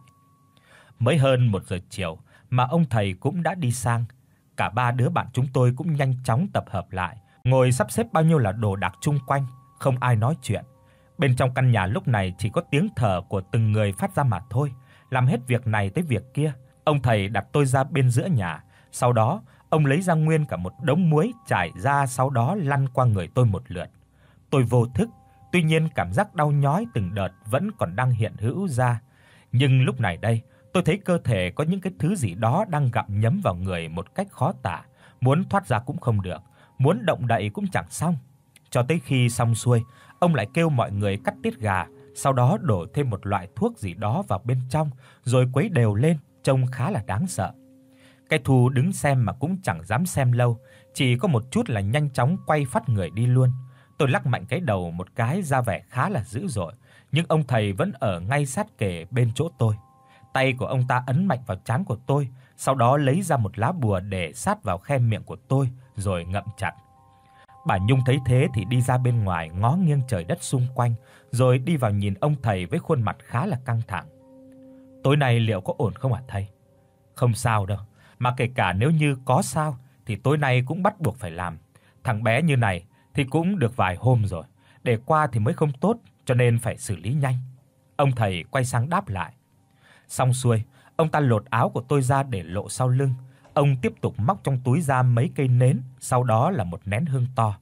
S1: Mới hơn một giờ chiều mà ông thầy cũng đã đi sang. Cả ba đứa bạn chúng tôi cũng nhanh chóng tập hợp lại, ngồi sắp xếp bao nhiêu là đồ đạc chung quanh, không ai nói chuyện. Bên trong căn nhà lúc này chỉ có tiếng thở của từng người phát ra mà thôi, làm hết việc này tới việc kia. Ông thầy đặt tôi ra bên giữa nhà, sau đó ông lấy ra nguyên cả một đống muối trải ra, sau đó lăn qua người tôi một lượt. Tôi vô thức, tuy nhiên cảm giác đau nhói từng đợt vẫn còn đang hiện hữu ra. Nhưng lúc này đây, tôi thấy cơ thể có những cái thứ gì đó đang gặm nhấm vào người một cách khó tả, muốn thoát ra cũng không được, muốn động đậy cũng chẳng xong. Cho tới khi xong xuôi, ông lại kêu mọi người cắt tiết gà, sau đó đổ thêm một loại thuốc gì đó vào bên trong rồi quấy đều lên, trông khá là đáng sợ. Cái Thu đứng xem mà cũng chẳng dám xem lâu, chỉ có một chút là nhanh chóng quay phắt người đi luôn. Tôi lắc mạnh cái đầu một cái ra vẻ khá là dữ dội, nhưng ông thầy vẫn ở ngay sát kề bên chỗ tôi. Tay của ông ta ấn mạnh vào trán của tôi, sau đó lấy ra một lá bùa để sát vào khe miệng của tôi rồi ngậm chặt. Bà Nhung thấy thế thì đi ra bên ngoài ngó nghiêng trời đất xung quanh, rồi đi vào nhìn ông thầy với khuôn mặt khá là căng thẳng. "Tối nay liệu có ổn không hả thầy?" "Không sao đâu, mà kể cả nếu như có sao thì tối nay cũng bắt buộc phải làm. Thằng bé như này thì cũng được vài hôm rồi, để qua thì mới không tốt, cho nên phải xử lý nhanh." Ông thầy quay sang đáp lại. Xong xuôi, ông ta lột áo của tôi ra để lộ sau lưng. Ông tiếp tục móc trong túi ra mấy cây nến, sau đó là một nén hương to.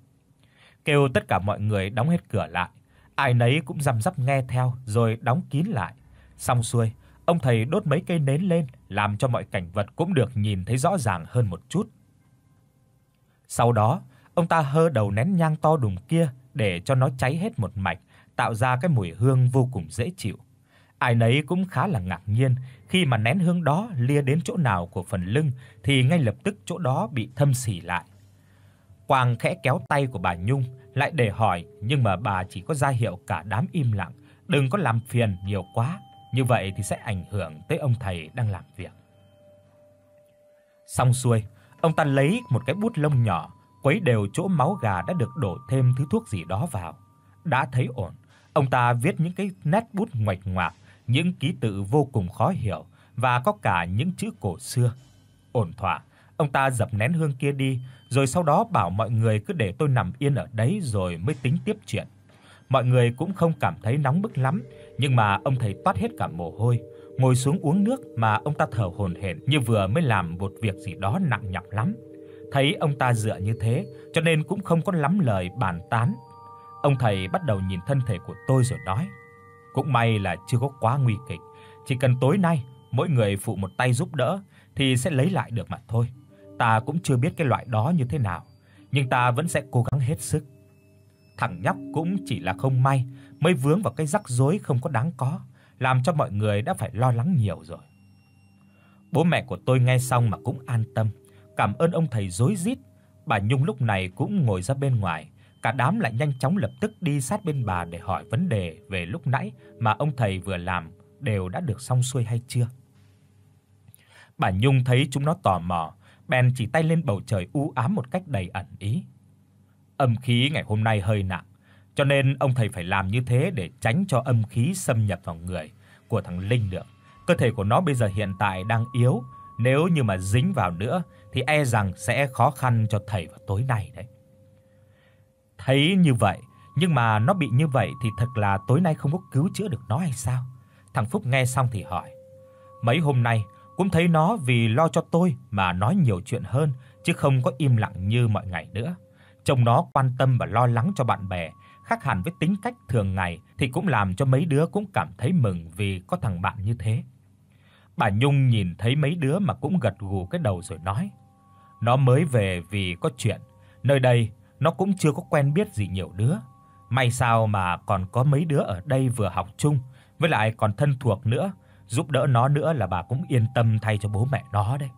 S1: Kêu tất cả mọi người đóng hết cửa lại, ai nấy cũng răm rắp nghe theo rồi đóng kín lại. Xong xuôi, ông thầy đốt mấy cây nến lên, làm cho mọi cảnh vật cũng được nhìn thấy rõ ràng hơn một chút. Sau đó, ông ta hơ đầu nén nhang to đùng kia để cho nó cháy hết một mạch, tạo ra cái mùi hương vô cùng dễ chịu. Ai nấy cũng khá là ngạc nhiên khi mà nén hương đó lia đến chỗ nào của phần lưng thì ngay lập tức chỗ đó bị thâm sỉ lại. Quang khẽ kéo tay của bà Nhung lại để hỏi, nhưng mà bà chỉ có ra hiệu cả đám im lặng, đừng có làm phiền nhiều quá, như vậy thì sẽ ảnh hưởng tới ông thầy đang làm việc. Xong xuôi, ông ta lấy một cái bút lông nhỏ, quấy đều chỗ máu gà đã được đổ thêm thứ thuốc gì đó vào. Đã thấy ổn, ông ta viết những cái nét bút ngoạch ngoạc, những ký tự vô cùng khó hiểu và có cả những chữ cổ xưa. Ổn thỏa, ông ta dập nén hương kia đi, rồi sau đó bảo mọi người cứ để tôi nằm yên ở đấy rồi mới tính tiếp chuyện. Mọi người cũng không cảm thấy nóng bức lắm, nhưng mà ông thầy toát hết cả mồ hôi, ngồi xuống uống nước mà ông ta thở hổn hển như vừa mới làm một việc gì đó nặng nhọc lắm. Thấy ông ta dựa như thế, cho nên cũng không có lắm lời bàn tán. Ông thầy bắt đầu nhìn thân thể của tôi rồi nói: "Cũng may là chưa có quá nguy kịch, chỉ cần tối nay mỗi người phụ một tay giúp đỡ thì sẽ lấy lại được mà thôi. Ta cũng chưa biết cái loại đó như thế nào, nhưng ta vẫn sẽ cố gắng hết sức." Thằng nhóc cũng chỉ là không may mới vướng vào cái rắc rối không có đáng có, làm cho mọi người đã phải lo lắng nhiều rồi. Bố mẹ của tôi nghe xong mà cũng an tâm, cảm ơn ông thầy rối rít. Bà Nhung lúc này cũng ngồi ra bên ngoài, cả đám lại nhanh chóng lập tức đi sát bên bà để hỏi vấn đề về lúc nãy mà ông thầy vừa làm đều đã được xong xuôi hay chưa. Bà Nhung thấy chúng nó tò mò, bèn chỉ tay lên bầu trời u ám một cách đầy ẩn ý. Âm khí ngày hôm nay hơi nặng, cho nên ông thầy phải làm như thế để tránh cho âm khí xâm nhập vào người của thằng Linh được. Cơ thể của nó bây giờ hiện tại đang yếu, nếu như mà dính vào nữa thì e rằng sẽ khó khăn cho thầy vào tối nay đấy. Thấy như vậy, nhưng mà nó bị như vậy thì thật là tối nay không có cứu chữa được nó hay sao? Thằng Phúc nghe xong thì hỏi. Mấy hôm nay cũng thấy nó vì lo cho tôi mà nói nhiều chuyện hơn, chứ không có im lặng như mọi ngày nữa. Trông nó quan tâm và lo lắng cho bạn bè, khác hẳn với tính cách thường ngày, thì cũng làm cho mấy đứa cũng cảm thấy mừng vì có thằng bạn như thế. Bà Nhung nhìn thấy mấy đứa mà cũng gật gù cái đầu rồi nói. Nó mới về vì có chuyện, nơi đây nó cũng chưa có quen biết gì nhiều đứa. May sao mà còn có mấy đứa ở đây vừa học chung, với lại còn thân thuộc nữa, giúp đỡ nó nữa là bà cũng yên tâm thay cho bố mẹ nó đấy.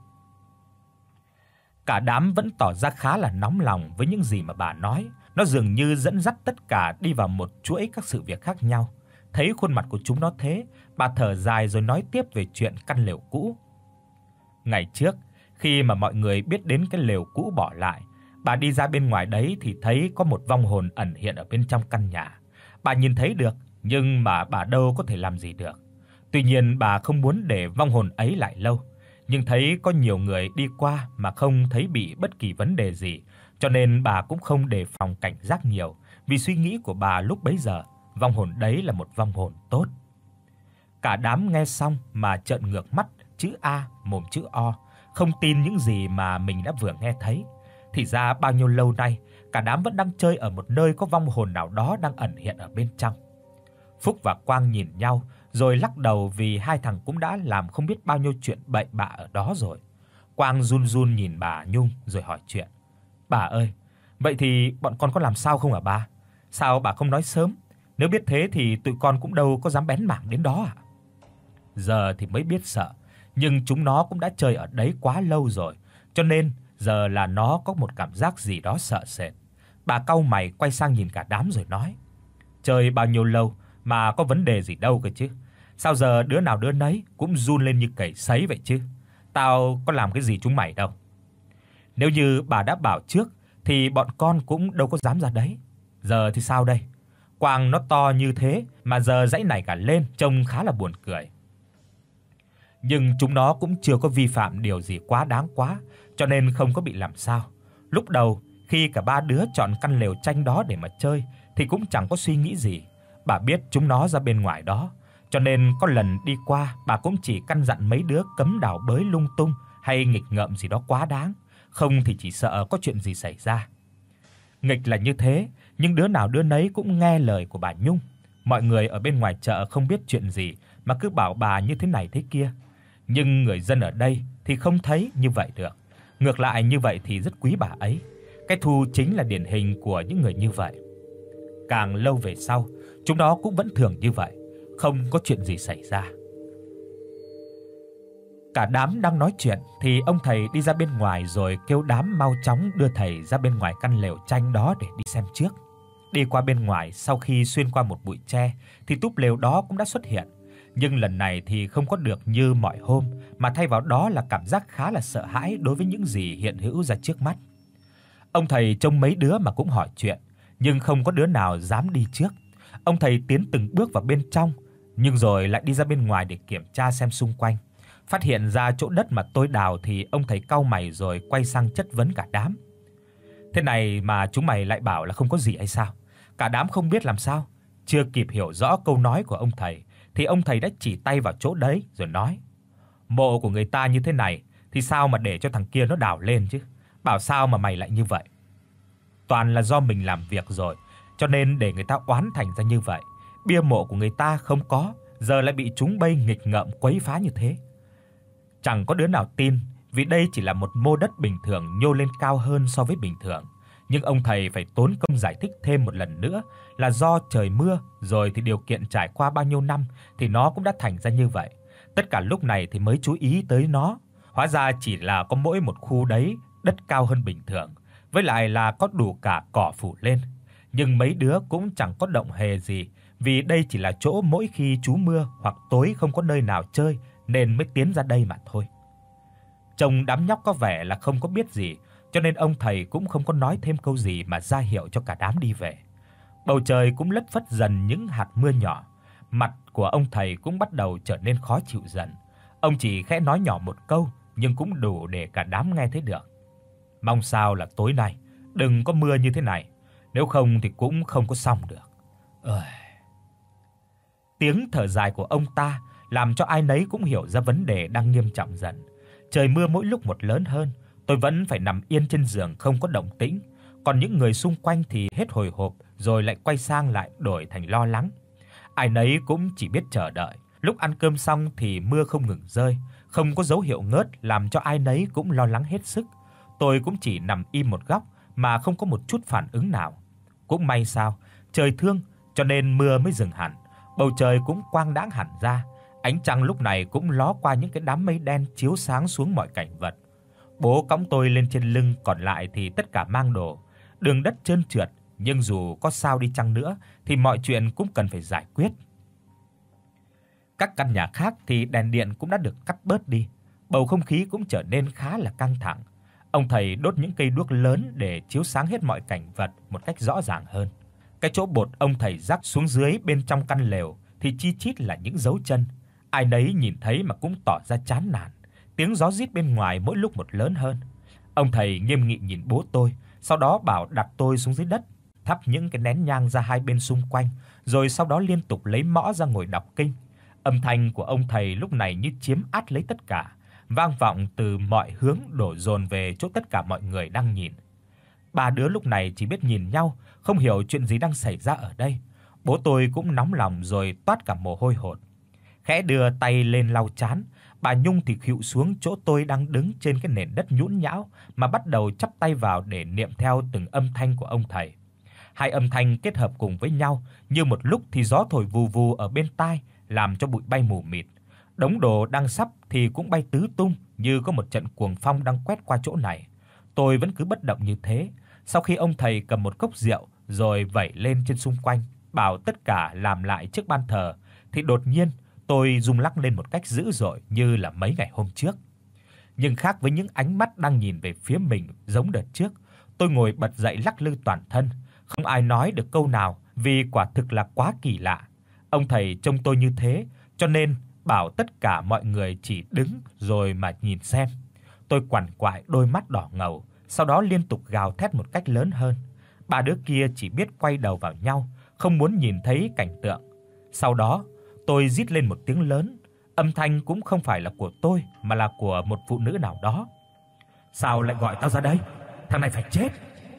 S1: Cả đám vẫn tỏ ra khá là nóng lòng với những gì mà bà nói, nó dường như dẫn dắt tất cả đi vào một chuỗi các sự việc khác nhau. Thấy khuôn mặt của chúng nó thế, bà thở dài rồi nói tiếp về chuyện căn lều cũ. Ngày trước, khi mà mọi người biết đến cái lều cũ bỏ lại, bà đi ra bên ngoài đấy thì thấy có một vong hồn ẩn hiện ở bên trong căn nhà. Bà nhìn thấy được, nhưng mà bà đâu có thể làm gì được. Tuy nhiên bà không muốn để vong hồn ấy lại lâu, nhưng thấy có nhiều người đi qua mà không thấy bị bất kỳ vấn đề gì, cho nên bà cũng không đề phòng cảnh giác nhiều, vì suy nghĩ của bà lúc bấy giờ, vong hồn đấy là một vong hồn tốt. Cả đám nghe xong mà trợn ngược mắt, chữ A mồm chữ O, không tin những gì mà mình đã vừa nghe thấy. Thì ra bao nhiêu lâu nay, cả đám vẫn đang chơi ở một nơi có vong hồn nào đó đang ẩn hiện ở bên trong. Phúc và Quang nhìn nhau rồi lắc đầu vì hai thằng cũng đã làm không biết bao nhiêu chuyện bậy bạ ở đó rồi. Quang run run nhìn bà Nhung rồi hỏi chuyện. Bà ơi, vậy thì bọn con có làm sao không hả bà? Sao bà không nói sớm? Nếu biết thế thì tụi con cũng đâu có dám bén mảng đến đó à? Giờ thì mới biết sợ, nhưng chúng nó cũng đã chơi ở đấy quá lâu rồi, cho nên giờ là nó có một cảm giác gì đó sợ sệt. Bà cau mày quay sang nhìn cả đám rồi nói. Chơi bao nhiêu lâu mà có vấn đề gì đâu cơ chứ? Sao giờ đứa nào đứa nấy cũng run lên như cầy sấy vậy chứ? Tao có làm cái gì chúng mày đâu. Nếu như bà đã bảo trước thì bọn con cũng đâu có dám ra đấy. Giờ thì sao đây? Quang nó to như thế mà giờ giãy nảy cả lên, trông khá là buồn cười. Nhưng chúng nó cũng chưa có vi phạm điều gì quá đáng quá, cho nên không có bị làm sao. Lúc đầu khi cả ba đứa chọn căn lều tranh đó để mà chơi thì cũng chẳng có suy nghĩ gì. Bà biết chúng nó ra bên ngoài đó, cho nên có lần đi qua bà cũng chỉ căn dặn mấy đứa cấm đào bới lung tung hay nghịch ngợm gì đó quá đáng, không thì chỉ sợ có chuyện gì xảy ra. Nghịch là như thế, nhưng đứa nào đứa nấy cũng nghe lời của bà Nhung. Mọi người ở bên ngoài chợ không biết chuyện gì mà cứ bảo bà như thế này thế kia. Nhưng người dân ở đây thì không thấy như vậy được. Ngược lại như vậy thì rất quý bà ấy. Cái Thu chính là điển hình của những người như vậy. Càng lâu về sau, chúng nó cũng vẫn thường như vậy, không có chuyện gì xảy ra. Cả đám đang nói chuyện thì ông thầy đi ra bên ngoài rồi kêu đám mau chóng đưa thầy ra bên ngoài căn lều tranh đó để đi xem trước. Đi qua bên ngoài, sau khi xuyên qua một bụi tre thì túp lều đó cũng đã xuất hiện. Nhưng lần này thì không có được như mọi hôm, mà thay vào đó là cảm giác khá là sợ hãi đối với những gì hiện hữu ra trước mắt. Ông thầy trông mấy đứa mà cũng hỏi chuyện, nhưng không có đứa nào dám đi trước. Ông thầy tiến từng bước vào bên trong, nhưng rồi lại đi ra bên ngoài để kiểm tra xem xung quanh. Phát hiện ra chỗ đất mà tôi đào thì ông thầy cau mày rồi quay sang chất vấn cả đám. Thế này mà chúng mày lại bảo là không có gì hay sao? Cả đám không biết làm sao, chưa kịp hiểu rõ câu nói của ông thầy thì ông thầy đã chỉ tay vào chỗ đấy rồi nói: "Mộ của người ta như thế này thì sao mà để cho thằng kia nó đào lên chứ? Bảo sao mà mày lại như vậy? Toàn là do mình làm việc rồi, cho nên để người ta oán thành ra như vậy. Bia mộ của người ta không có, giờ lại bị chúng bay nghịch ngợm quấy phá như thế." Chẳng có đứa nào tin, vì đây chỉ là một mô đất bình thường nhô lên cao hơn so với bình thường. Nhưng ông thầy phải tốn công giải thích thêm một lần nữa là do trời mưa, rồi thì điều kiện trải qua bao nhiêu năm thì nó cũng đã thành ra như vậy. Tất cả lúc này thì mới chú ý tới nó. Hóa ra chỉ là có mỗi một khu đấy đất cao hơn bình thường, với lại là có đủ cả cỏ phủ lên. Nhưng mấy đứa cũng chẳng có động hề gì, vì đây chỉ là chỗ mỗi khi trú mưa hoặc tối không có nơi nào chơi nên mới tiến ra đây mà thôi. Trông đám nhóc có vẻ là không có biết gì, cho nên ông thầy cũng không có nói thêm câu gì mà ra hiệu cho cả đám đi về. Bầu trời cũng lất phất dần những hạt mưa nhỏ, mặt của ông thầy cũng bắt đầu trở nên khó chịu dần. Ông chỉ khẽ nói nhỏ một câu nhưng cũng đủ để cả đám nghe thấy được. Mong sao là tối nay đừng có mưa như thế này, nếu không thì cũng không có xong được. Ơi. Tiếng thở dài của ông ta làm cho ai nấy cũng hiểu ra vấn đề đang nghiêm trọng dần. Trời mưa mỗi lúc một lớn hơn, tôi vẫn phải nằm yên trên giường không có động tĩnh, còn những người xung quanh thì hết hồi hộp rồi lại quay sang lại đổi thành lo lắng. Ai nấy cũng chỉ biết chờ đợi. Lúc ăn cơm xong thì mưa không ngừng rơi, không có dấu hiệu ngớt làm cho ai nấy cũng lo lắng hết sức. Tôi cũng chỉ nằm im một góc mà không có một chút phản ứng nào. Cũng may sao, trời thương cho nên mưa mới dừng hẳn, bầu trời cũng quang đãng hẳn ra. Ánh trăng lúc này cũng ló qua những cái đám mây đen chiếu sáng xuống mọi cảnh vật. Bố cõng tôi lên trên lưng, còn lại thì tất cả mang đồ. Đường đất trơn trượt, nhưng dù có sao đi chăng nữa thì mọi chuyện cũng cần phải giải quyết. Các căn nhà khác thì đèn điện cũng đã được cắt bớt đi, bầu không khí cũng trở nên khá là căng thẳng. Ông thầy đốt những cây đuốc lớn để chiếu sáng hết mọi cảnh vật một cách rõ ràng hơn. Cái chỗ bột ông thầy rắc xuống dưới bên trong căn lều thì chi chít là những dấu chân. Ai nấy nhìn thấy mà cũng tỏ ra chán nản. Tiếng gió rít bên ngoài mỗi lúc một lớn hơn. Ông thầy nghiêm nghị nhìn bố tôi, sau đó bảo đặt tôi xuống dưới đất, thắp những cái nén nhang ra hai bên xung quanh, rồi sau đó liên tục lấy mõ ra ngồi đọc kinh. Âm thanh của ông thầy lúc này như chiếm át lấy tất cả, vang vọng từ mọi hướng đổ dồn về chỗ tất cả mọi người đang nhìn. Ba đứa lúc này chỉ biết nhìn nhau, không hiểu chuyện gì đang xảy ra ở đây. Bố tôi cũng nóng lòng rồi toát cả mồ hôi hột. Khẽ đưa tay lên lau trán, bà Nhung thì khuỵu xuống chỗ tôi đang đứng trên cái nền đất nhũn nhão mà bắt đầu chắp tay vào để niệm theo từng âm thanh của ông thầy. Hai âm thanh kết hợp cùng với nhau, như một lúc thì gió thổi vù vù ở bên tai, làm cho bụi bay mù mịt. Đống đồ đang sắp thì cũng bay tứ tung, như có một trận cuồng phong đang quét qua chỗ này. Tôi vẫn cứ bất động như thế. Sau khi ông thầy cầm một cốc rượu rồi vẩy lên trên xung quanh, bảo tất cả làm lại trước ban thờ, thì đột nhiên tôi rung lắc lên một cách dữ dội như là mấy ngày hôm trước. Nhưng khác với những ánh mắt đang nhìn về phía mình giống đợt trước, tôi ngồi bật dậy lắc lư toàn thân, không ai nói được câu nào vì quả thực là quá kỳ lạ. Ông thầy trông tôi như thế, cho nên bảo tất cả mọi người chỉ đứng rồi mà nhìn xem. Tôi quằn quại đôi mắt đỏ ngầu, sau đó liên tục gào thét một cách lớn hơn. Ba đứa kia chỉ biết quay đầu vào nhau, không muốn nhìn thấy cảnh tượng. Sau đó, tôi rít lên một tiếng lớn, âm thanh cũng không phải là của tôi mà là của một phụ nữ nào đó. Sao lại gọi tao ra đây? Thằng này phải chết.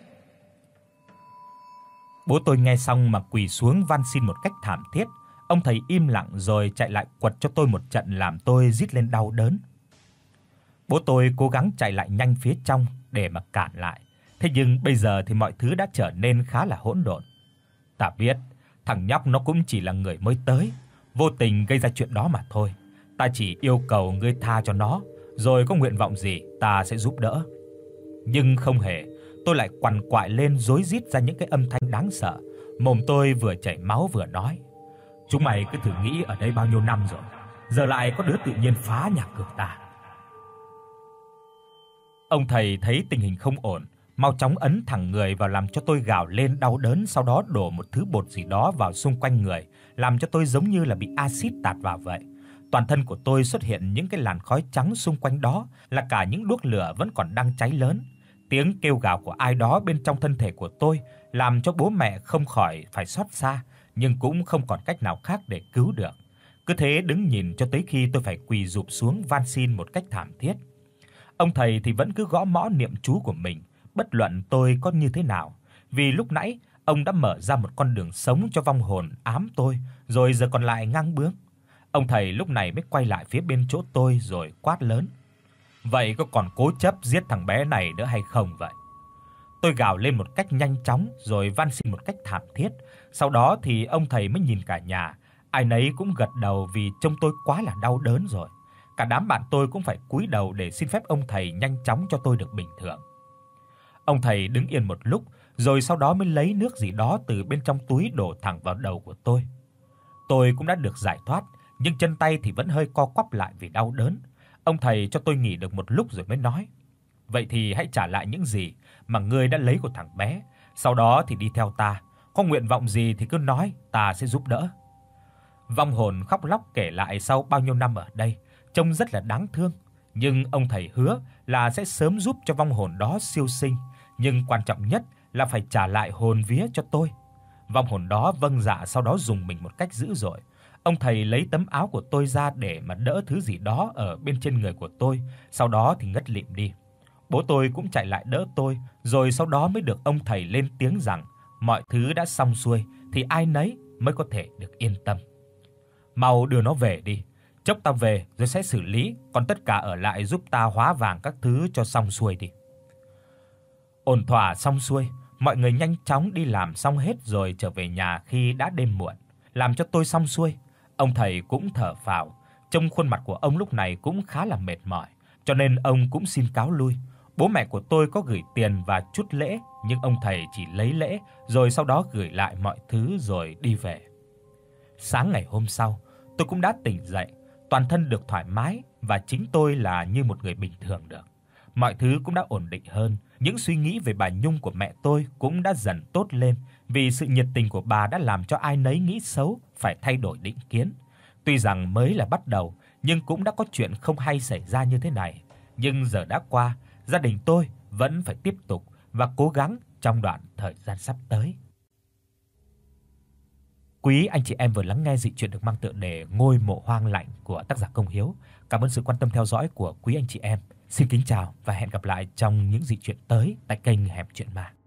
S1: Bố tôi nghe xong mà quỳ xuống van xin một cách thảm thiết. Ông thầy im lặng rồi chạy lại quật cho tôi một trận làm tôi rít lên đau đớn. Bố tôi cố gắng chạy lại nhanh phía trong để mà cản lại. Thế nhưng bây giờ thì mọi thứ đã trở nên khá là hỗn độn. Ta biết, thằng nhóc nó cũng chỉ là người mới tới, vô tình gây ra chuyện đó mà thôi. Ta chỉ yêu cầu ngươi tha cho nó, rồi có nguyện vọng gì ta sẽ giúp đỡ. Nhưng không hề, tôi lại quằn quại lên rối rít ra những cái âm thanh đáng sợ. Mồm tôi vừa chảy máu vừa nói: "Chúng mày cứ thử nghĩ ở đây bao nhiêu năm rồi, giờ lại có đứa tự nhiên phá nhà cửa ta." Ông thầy thấy tình hình không ổn, mau chóng ấn thẳng người vào làm cho tôi gào lên đau đớn, sau đó đổ một thứ bột gì đó vào xung quanh người, làm cho tôi giống như là bị axit tạt vào vậy. Toàn thân của tôi xuất hiện những cái làn khói trắng, xung quanh đó là cả những đuốc lửa vẫn còn đang cháy lớn. Tiếng kêu gào của ai đó bên trong thân thể của tôi làm cho bố mẹ không khỏi phải xót xa, nhưng cũng không còn cách nào khác để cứu được. Cứ thế đứng nhìn cho tới khi tôi phải quỳ rụp xuống van xin một cách thảm thiết. Ông thầy thì vẫn cứ gõ mõ niệm chú của mình, bất luận tôi có như thế nào, vì lúc nãy ông đã mở ra một con đường sống cho vong hồn ám tôi, rồi giờ còn lại ngang bướng. Ông thầy lúc này mới quay lại phía bên chỗ tôi rồi quát lớn: "Vậy có còn cố chấp giết thằng bé này nữa hay không vậy?" Tôi gào lên một cách nhanh chóng rồi van xin một cách thảm thiết, sau đó thì ông thầy mới nhìn cả nhà, ai nấy cũng gật đầu vì trông tôi quá là đau đớn rồi. Cả đám bạn tôi cũng phải cúi đầu để xin phép ông thầy nhanh chóng cho tôi được bình thường. Ông thầy đứng yên một lúc, rồi sau đó mới lấy nước gì đó từ bên trong túi đổ thẳng vào đầu của tôi. Tôi cũng đã được giải thoát, nhưng chân tay thì vẫn hơi co quắp lại vì đau đớn. Ông thầy cho tôi nghỉ được một lúc rồi mới nói: "Vậy thì hãy trả lại những gì mà ngươi đã lấy của thằng bé, sau đó thì đi theo ta, có nguyện vọng gì thì cứ nói, ta sẽ giúp đỡ." Vong hồn khóc lóc kể lại sau bao nhiêu năm ở đây, trông rất là đáng thương, nhưng ông thầy hứa là sẽ sớm giúp cho vong hồn đó siêu sinh, nhưng quan trọng nhất là phải trả lại hồn vía cho tôi. Vong hồn đó vâng dạ, sau đó dùng mình một cách dữ dội. Ông thầy lấy tấm áo của tôi ra để mà đỡ thứ gì đó ở bên trên người của tôi, sau đó thì ngất lịm đi. Bố tôi cũng chạy lại đỡ tôi, rồi sau đó mới được ông thầy lên tiếng rằng mọi thứ đã xong xuôi thì ai nấy mới có thể được yên tâm. "Mau đưa nó về đi, chốc ta về rồi sẽ xử lý, còn tất cả ở lại giúp ta hóa vàng các thứ cho xong xuôi đi." Ổn thỏa xong xuôi, mọi người nhanh chóng đi làm xong hết rồi trở về nhà khi đã đêm muộn. Làm cho tôi xong xuôi, ông thầy cũng thở phào, trông khuôn mặt của ông lúc này cũng khá là mệt mỏi, cho nên ông cũng xin cáo lui. Bố mẹ của tôi có gửi tiền và chút lễ, nhưng ông thầy chỉ lấy lễ rồi sau đó gửi lại mọi thứ rồi đi về. Sáng ngày hôm sau, tôi cũng đã tỉnh dậy, toàn thân được thoải mái và chính tôi là như một người bình thường được. Mọi thứ cũng đã ổn định hơn, những suy nghĩ về bà Nhung của mẹ tôi cũng đã dần tốt lên, vì sự nhiệt tình của bà đã làm cho ai nấy nghĩ xấu phải thay đổi định kiến. Tuy rằng mới là bắt đầu, nhưng cũng đã có chuyện không hay xảy ra như thế này, nhưng giờ đã qua, gia đình tôi vẫn phải tiếp tục và cố gắng trong đoạn thời gian sắp tới. Quý anh chị em vừa lắng nghe dị truyện được mang tựa đề Ngôi mộ hoang lạnh của tác giả Công Hiếu. Cảm ơn sự quan tâm theo dõi của quý anh chị em. Xin kính chào và hẹn gặp lại trong những dị truyện tới tại kênh Hẻm Truyện Ma.